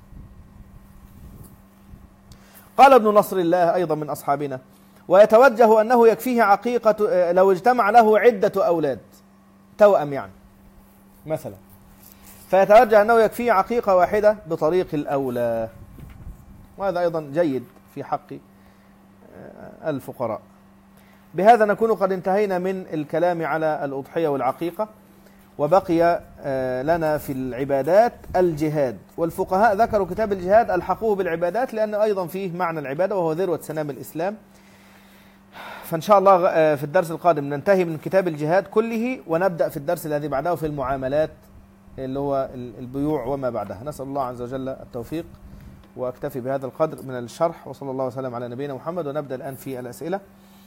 قال ابن نصر الله أيضا من أصحابنا: ويتوجه أنه يكفيه عقيقة لو اجتمع له عدة أولاد توأم يعني مثلا، فيتوجه أنه يكفيه عقيقة واحدة بطريق الأولى، وهذا أيضا جيد في حق الفقراء. بهذا نكون قد انتهينا من الكلام على الأضحية والعقيقة، وبقي لنا في العبادات الجهاد، والفقهاء ذكروا كتاب الجهاد ألحقوه بالعبادات لأنه أيضا فيه معنى العبادة وهو ذروة سنام الإسلام. فإن شاء الله في الدرس القادم ننتهي من كتاب الجهاد كله، ونبدأ في الدرس الذي بعده في المعاملات اللي هو البيوع وما بعدها. نسأل الله عز وجل التوفيق، وأكتفي بهذا القدر من الشرح، وصلى الله وسلم على نبينا محمد. ونبدأ الآن في الأسئلة.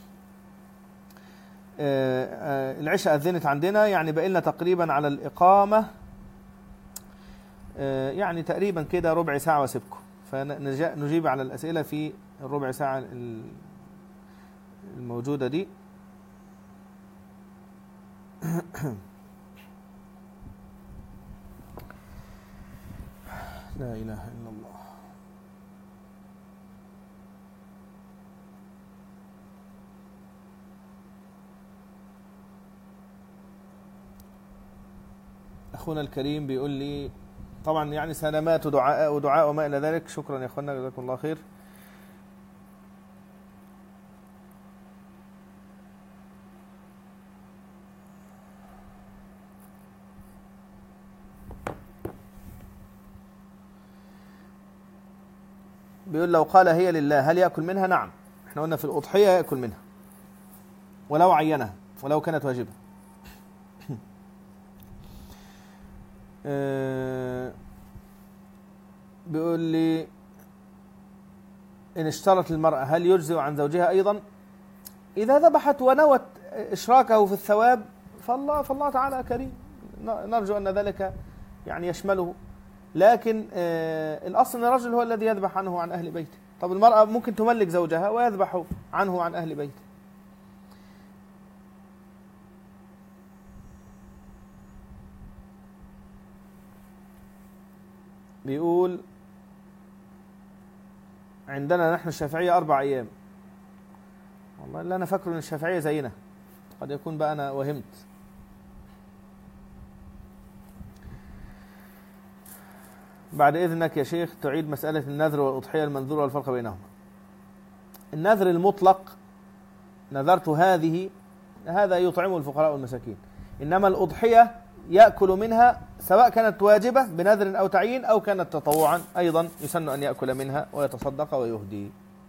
العشاء أذنت عندنا، يعني بقى لنا تقريبا على الإقامة يعني تقريبا كده ربع ساعة وسبكم، فنجيب على الأسئلة في الربع ساعة الموجودة دي. لا إله إلا الله. أخونا الكريم بيقول لي طبعا يعني سلامات ودعاء ودعاء وما إلى ذلك. شكرا يا أخوانا، جزاكم الله خير. بيقول لو قال هي لله هل يأكل منها؟ نعم، احنا قلنا في الأضحية يأكل منها ولو عينها ولو كانت واجبة. بيقول لي إن اشترت المرأة هل يجزئ عن زوجها أيضا؟ إذا ذبحت ونوت إشراكه في الثواب فالله فالله تعالى كريم، نرجو أن ذلك يعني يشمله، لكن الأصل أن الرجل هو الذي يذبح عنه وعن أهل بيته. طب المرأة ممكن تملك زوجها ويذبح عنه وعن أهل بيته. بيقول عندنا نحن الشافعية أربع أيام. والله اللي أنا فاكره إن الشافعية زينا، قد يكون بقى أنا وهمت. بعد إذنك يا شيخ تعيد مسألة النذر والأضحية المنذورة والفرق بينهما. النذر المطلق نذرت هذه، هذا يطعمه الفقراء والمساكين. إنما الأضحية يأكل منها سواء كانت واجبة بنذر أو تعيين أو كانت تطوعا، أيضا يسن أن يأكل منها ويتصدق ويهدي.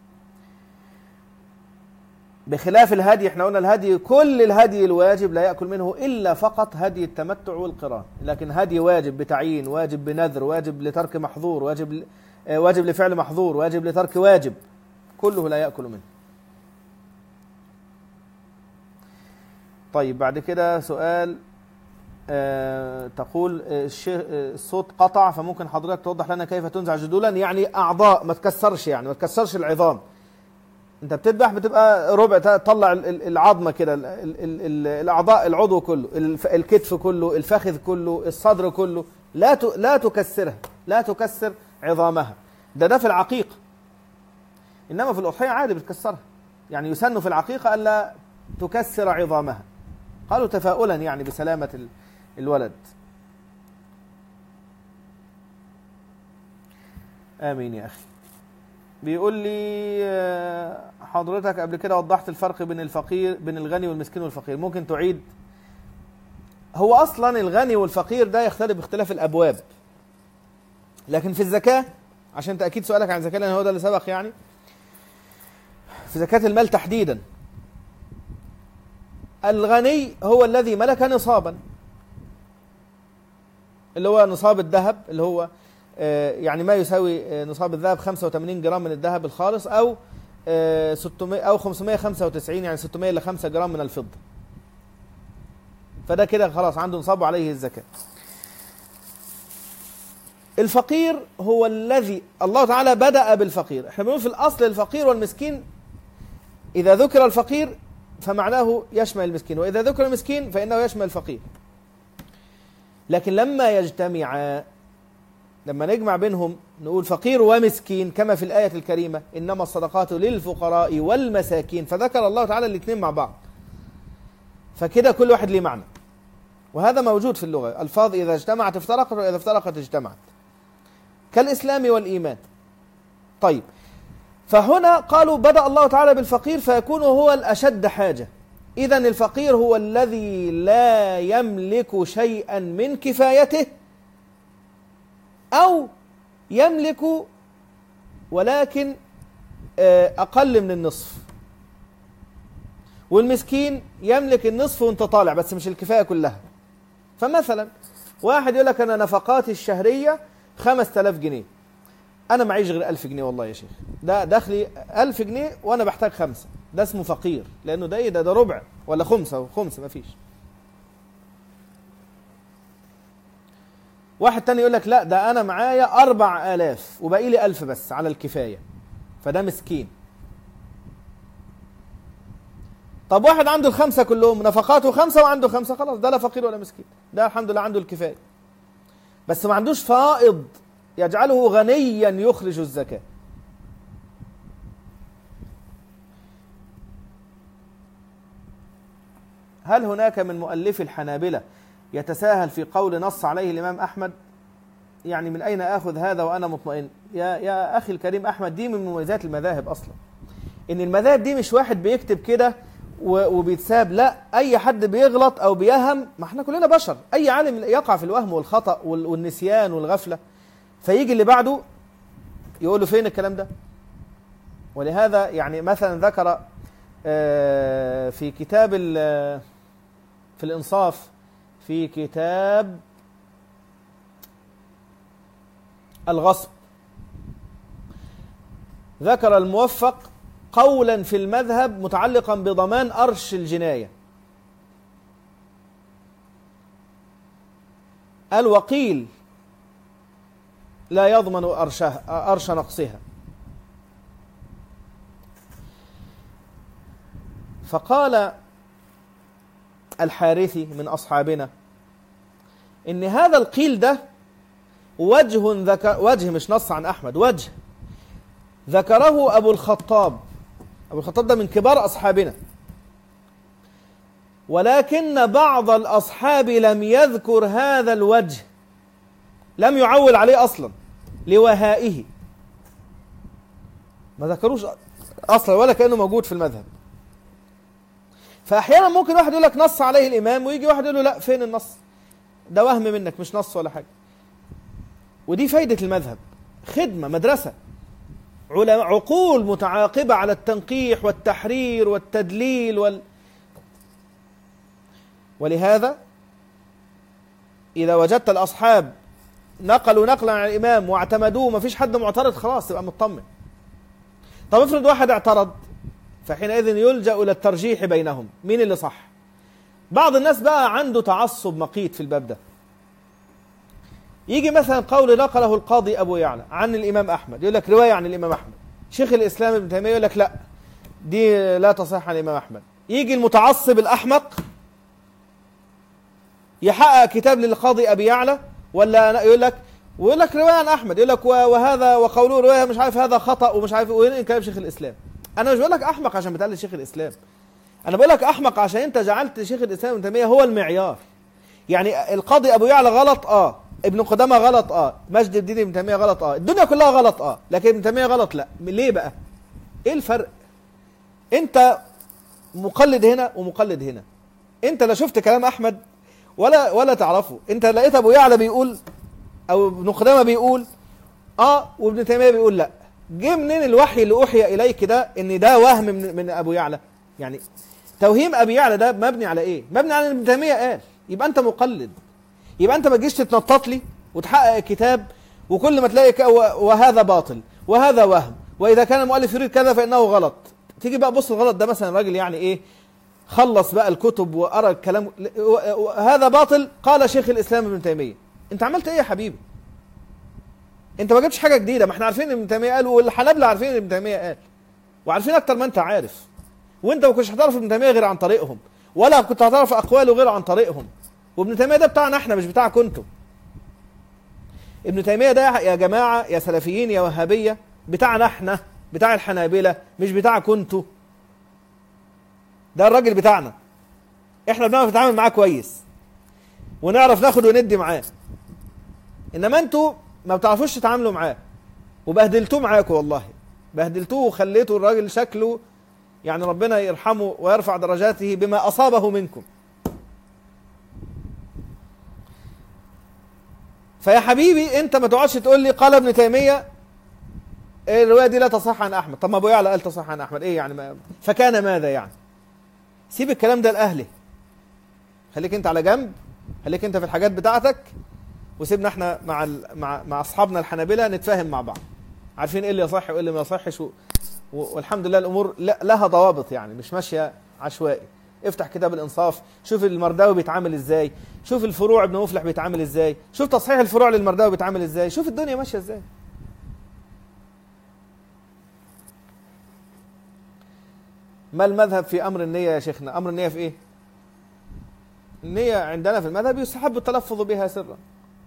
بخلاف الهدي، احنا قلنا الهدي كل الهدي الواجب لا يأكل منه إلا فقط هدي التمتع والقران، لكن هدي واجب بتعيين، واجب بنذر، واجب لترك محظور، واجب ل... واجب لفعل محظور، واجب لترك واجب، كله لا يأكل منه. طيب بعد كده سؤال، أه تقول الصوت قطع، فممكن حضرتك توضح لنا كيف تنزع جدولا؟ يعني أعضاء ما تكسرش، يعني ما تكسرش العظام. انت بتذبح بتبقى ربع، تطلع العظمه كده، الاعضاء، العضو كله، الكتف كله، الفخذ كله، الصدر كله، لا لا تكسرها، لا تكسر عظامها. ده ده في العقيقه. انما في الاضحيه عادي بتكسرها، يعني يسن في العقيقه الا تكسر عظامها، قالوا تفاؤلا يعني بسلامه الولد. امين يا اخي. بيقول لي حضرتك قبل كده وضحت الفرق بين الفقير، بين الغني والمسكين والفقير، ممكن تعيد؟ هو أصلا الغني والفقير ده يختلف باختلاف الأبواب، لكن في الزكاة، عشان تأكيد سؤالك عن الزكاة لأن هو ده اللي سبق، يعني في زكاة المال تحديدا الغني هو الذي ملك نصابا، اللي هو نصاب الذهب، اللي هو يعني ما يساوي نصاب الذهب خمسة وثمانين جرام من الذهب الخالص، أو ستمائة أو خمسمائة وخمسة وتسعين، يعني ستمائة إلى خمسة جرام من الفضة. فده كده خلاص عنده نصاب عليه الزكاة. الفقير هو الذي الله تعالى بدأ بالفقير. احنا بنقول في الأصل الفقير والمسكين، إذا ذكر الفقير فمعناه يشمل المسكين، وإذا ذكر المسكين فإنه يشمل الفقير. لكن لما يجتمع، لما نجمع بينهم نقول فقير ومسكين، كما في الآية الكريمة إنما الصدقات للفقراء والمساكين، فذكر الله تعالى الاثنين مع بعض، فكده كل واحد ليه معنى. وهذا موجود في اللغة، الفاظ إذا اجتمعت افترقت وإذا افترقت اجتمعت، كالإسلام والإيمان. طيب، فهنا قالوا بدأ الله تعالى بالفقير فيكون هو الأشد حاجة. إذن الفقير هو الذي لا يملك شيئا من كفايته، أو يملك ولكن أقل من النصف. والمسكين يملك النصف وانت طالع بس مش الكفاية كلها. فمثلا واحد يقول لك أنا نفقاتي الشهرية خمسة آلاف جنيه، أنا معيش غير ألف جنيه والله يا شيخ، ده دخلي ألف جنيه وأنا بحتاج خمسة، ده اسمه فقير، لأنه ده إيه، ده, ده ربع ولا خمسة وخمسة مفيش. واحد تاني يقول لك لا ده أنا معايا أربع آلاف وباقي لي ألف بس على الكفاية، فده مسكين. طب واحد عنده الخمسة كلهم، نفقاته خمسة وعنده خمسة، خلاص ده لا فقير ولا مسكين، ده الحمد لله عنده الكفاية، بس ما عندوش فائض يجعله غنيا يخرج الزكاة. هل هناك من مؤلفي الحنابلة يتساهل في قول نص عليه الإمام أحمد؟ يعني من أين أخذ هذا وأنا مطمئن؟ يا, يا أخي الكريم أحمد، دي من مميزات المذاهب أصلا، إن المذاهب دي مش واحد بيكتب كده وبيتساب، لا، أي حد بيغلط أو بيهم، ما احنا كلنا بشر، أي عالم يقع في الوهم والخطأ والنسيان والغفلة، فيجي اللي بعده يقول له فين الكلام ده؟ ولهذا يعني مثلا ذكر في كتاب في الإنصاف، في كتاب الغصب، ذكر الموفق قولا في المذهب متعلقا بضمان أرش الجناية، قال وقيل لا يضمن أرشها أرش نقصها. فقال الحارثي من أصحابنا إن هذا القيل ده وجه ذكر، وجه مش نص عن أحمد، وجه ذكره أبو الخطاب. أبو الخطاب ده من كبار أصحابنا، ولكن بعض الأصحاب لم يذكر هذا الوجه، لم يعول عليه أصلا، لوهائه، ما ذكروش أصلا ولا كأنه موجود في المذهب. فأحيانا ممكن واحد يقول لك نص عليه الإمام، ويجي واحد يقول له لا فين النص ده، وهم منك مش نص ولا حاجة. ودي فايدة المذهب، خدمة مدرسة، علماء عقول متعاقبة على التنقيح والتحرير والتدليل وال... ولهذا إذا وجدت الأصحاب نقلوا نقلا عن الإمام واعتمدوه ما فيش حد معترض، خلاص تبقى مطمن. طب افرض واحد اعترض، فحينئذ يلجأ إلى الترجيح بينهم، مين اللي صح؟ بعض الناس بقى عنده تعصب مقيت في الباب ده. يجي مثلا قول نقله القاضي أبو يعلى عن الإمام أحمد، يقول لك رواية عن الإمام أحمد. شيخ الإسلام ابن تيمية يقول لك لا دي لا تصح عن الإمام أحمد. يجي المتعصب الأحمق يحقق كتاب للقاضي أبي يعلى، ولا يقول لك ويقول لك رواية عن أحمد، يقول لك وهذا وقوله رواية مش عارف هذا خطأ ومش عارف، وين كلام شيخ الإسلام. أنا مش بقول لك أحمق عشان بتقلد شيخ الإسلام، أنا بقول لك أحمق عشان أنت جعلت شيخ الإسلام ابن تيمية هو المعيار. يعني القاضي أبو يعلى غلط آه، ابن قدامة غلط اه، مجد الدين ابن تيمية غلط اه، الدنيا كلها غلط اه، لكن ابن تيمية غلط لا. ليه بقى؟ ايه الفرق؟ انت مقلد هنا ومقلد هنا، انت لا شفت كلام احمد ولا ولا تعرفه، انت لقيت ابو يعلى بيقول او ابن قدامة بيقول اه وابن تيمية بيقول لا. جه منين الوحي اللي اوحي اليك ده ان ده وهم من, من ابو يعلى؟ يعني توهيم ابي يعلى ده مبني على ايه؟ مبني على ان ابن تيمية قال، يبقى انت مقلد. يبقى انت ما تجيش تتنطط لي وتحقق الكتاب وكل ما تلاقي وهذا باطل وهذا وهم، واذا كان المؤلف يريد كذا فانه غلط. تيجي بقى بص الغلط ده، مثلا راجل يعني ايه خلص بقى الكتب وقرا الكلام، هذا باطل قال شيخ الاسلام ابن تيمية. انت عملت ايه يا حبيبي؟ انت ما جبتش حاجه جديده، ما احنا عارفين ابن تيمية قال، والحنابلة عارفين ابن تيمية قال، وعارفين اكتر ما انت عارف. وانت ما كنتش هتعرف ابن تيمية غير عن طريقهم، ولا كنت هتعرف اقواله غير عن طريقهم. وابن تيمية ده بتاعنا احنا مش بتاعكم انتم. ابن تيمية ده يا جماعة يا سلفيين يا وهابية بتاعنا احنا، بتاع الحنابلة، مش بتاعكم انتم. ده الراجل بتاعنا، احنا بنعرف نتعامل معاه كويس ونعرف ناخد وندي معاه، انما انتوا ما بتعرفوش تتعاملوا معاه، وبهدلتوه معاكم والله، بهدلتوه وخليتوا الراجل شكله يعني ربنا يرحمه ويرفع درجاته بما أصابه منكم. فيا حبيبي انت ما تقعدش تقول لي قال ابن تيمية الرواية دي لا تصح عن أحمد. طب ما أبو يعلى قال تصح عن أحمد، ايه يعني ما فكان ماذا يعني؟ سيب الكلام ده لأهله، خليك انت على جنب، خليك انت في الحاجات بتاعتك، وسيبنا احنا مع مع مع اصحابنا الحنابلة نتفاهم مع بعض، عارفين ايه اللي يصح وايه اللي ما يصحش، و... والحمد لله الامور لها ضوابط، يعني مش ماشيه عشوائي. افتح كتاب الانصاف، شوف المرداوي بيتعامل ازاي، شوف الفروع ابن مفلح بيتعامل ازاي، شوف تصحيح الفروع للمرداوي بيتعامل ازاي، شوف الدنيا ماشيه ازاي. ما المذهب في امر النيه يا شيخنا؟ امر النيه في ايه؟ النيه عندنا في المذهب يستحب التلفظ بها سرا.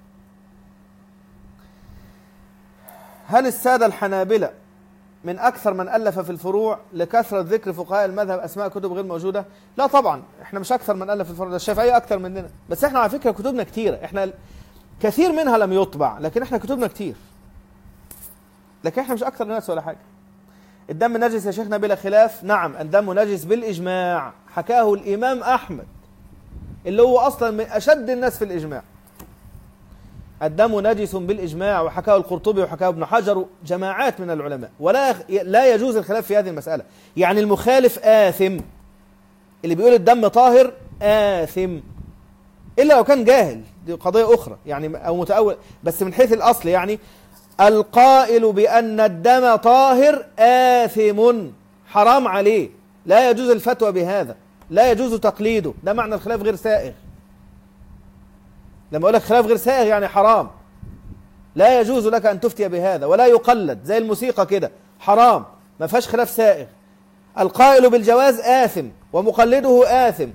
هل الساده الحنابلة من أكثر من ألف في الفروع لكثرة ذكر فقهاء المذهب أسماء كتب غير موجودة؟ لا طبعا، احنا مش أكثر من ألف في الفروع، ده الشافعية أكثر مننا، بس احنا على فكرة كتبنا كتيرة، احنا كثير منها لم يطبع، لكن احنا كتبنا كتير، لكن احنا مش أكثر الناس ولا حاجة. الدم نجس يا شيخنا بلا خلاف؟ نعم الدم نجس بالإجماع، حكاه الإمام أحمد اللي هو أصلا من أشد الناس في الإجماع. الدم نجس بالإجماع، وحكاه القرطبي وحكاه ابن حجر جماعات من العلماء، ولا لا يجوز الخلاف في هذه المسألة. يعني المخالف آثم، اللي بيقول الدم طاهر آثم، إلا لو كان جاهل، دي قضية أخرى يعني، أو متأول، بس من حيث الأصل يعني القائل بأن الدم طاهر آثم، حرام عليه، لا يجوز الفتوى بهذا، لا يجوز تقليده، ده معنى الخلاف غير سائغ. لما أقول لك خلاف غير سائغ يعني حرام، لا يجوز لك أن تفتي بهذا، ولا يقلد زي الموسيقى كده، حرام، ما فيهاش خلاف سائغ. القائل بالجواز آثم ومقلده آثم.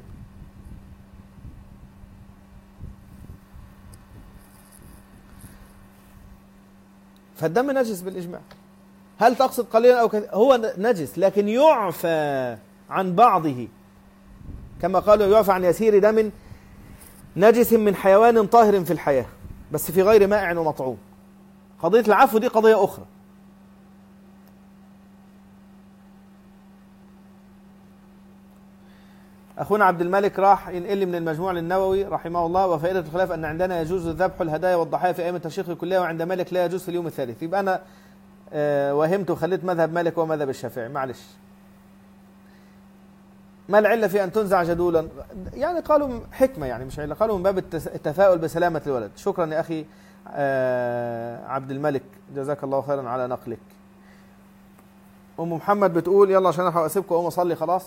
فالدم نجس بالإجماع. هل تقصد قليلا أو كثيرا؟ هو نجس لكن يعفى عن بعضه، كما قالوا يعفى عن يسير دم نجس من حيوان طاهر في الحياة، بس في غير مائع ومطعوم. قضية العفو دي قضية أخرى. أخونا عبد الملك راح ينقل لي من المجموع للنووي رحمه الله: وفائدة الخلاف أن عندنا يجوز ذبح الهدايا والضحايا في أيام التشريق كلها، وعند مالك لا يجوز في اليوم الثالث. يبقى أنا آه وهمت وخليت مذهب مالك ومذهب الشافعي، معلش. ما العلة في أن تنزع جدولا؟ يعني قالوا حكمة، يعني مش علة، قالوا من باب التفاؤل بسلامة الولد. شكرا يا أخي آه عبد الملك، جزاك الله خيرا على نقلك. أم محمد بتقول: يلا عشان ألحق أسيبكم وأقوم أصلي خلاص.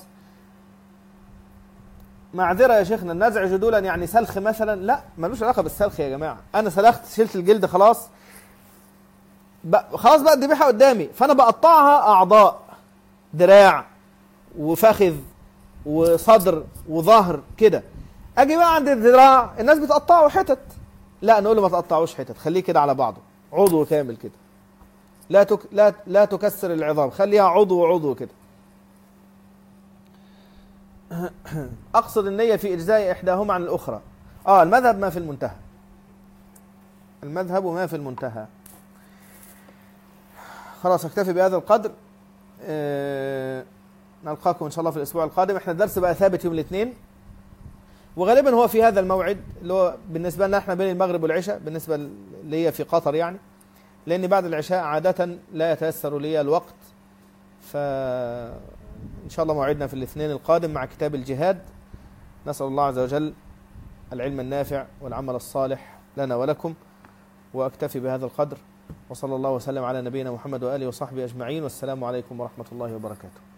معذرة يا شيخنا، النزع جدولا يعني سلخ مثلا؟ لا، ملوش علاقة بالسلخ يا جماعة. أنا سلخت، شلت الجلد خلاص، بقى خلاص بقى الذبيحة قدامي، فأنا بقطعها أعضاء، دراع وفخذ وصدر وظهر كده. أجي بقى عند الذراع الناس بتقطعه حتت، لا نقول له ما تقطعوش حتت، خليه كده على بعضه عضو كامل كده. لا تك... لا لا تكسر العظام، خليها عضو عضو كده. أقصد النية في إجزاء إحداهما عن الأخرى. آه المذهب ما في المنتهى، المذهب ما في المنتهى. خلاص أكتفي بهذا القدر. أه... نلقاكم إن شاء الله في الأسبوع القادم. إحنا الدرس بقى ثابت يوم الاثنين، وغالبا هو في هذا الموعد اللي هو بالنسبة لنا إحنا بين المغرب والعشاء، بالنسبة اللي هي في قطر يعني، لأن بعد العشاء عادة لا يتيسر لي الوقت. فإن شاء الله موعدنا في الاثنين القادم مع كتاب الجهاد. نسأل الله عز وجل العلم النافع والعمل الصالح لنا ولكم. وأكتفي بهذا القدر، وصلى الله وسلم على نبينا محمد وآله وصحبه أجمعين، والسلام عليكم ورحمة الله وبركاته.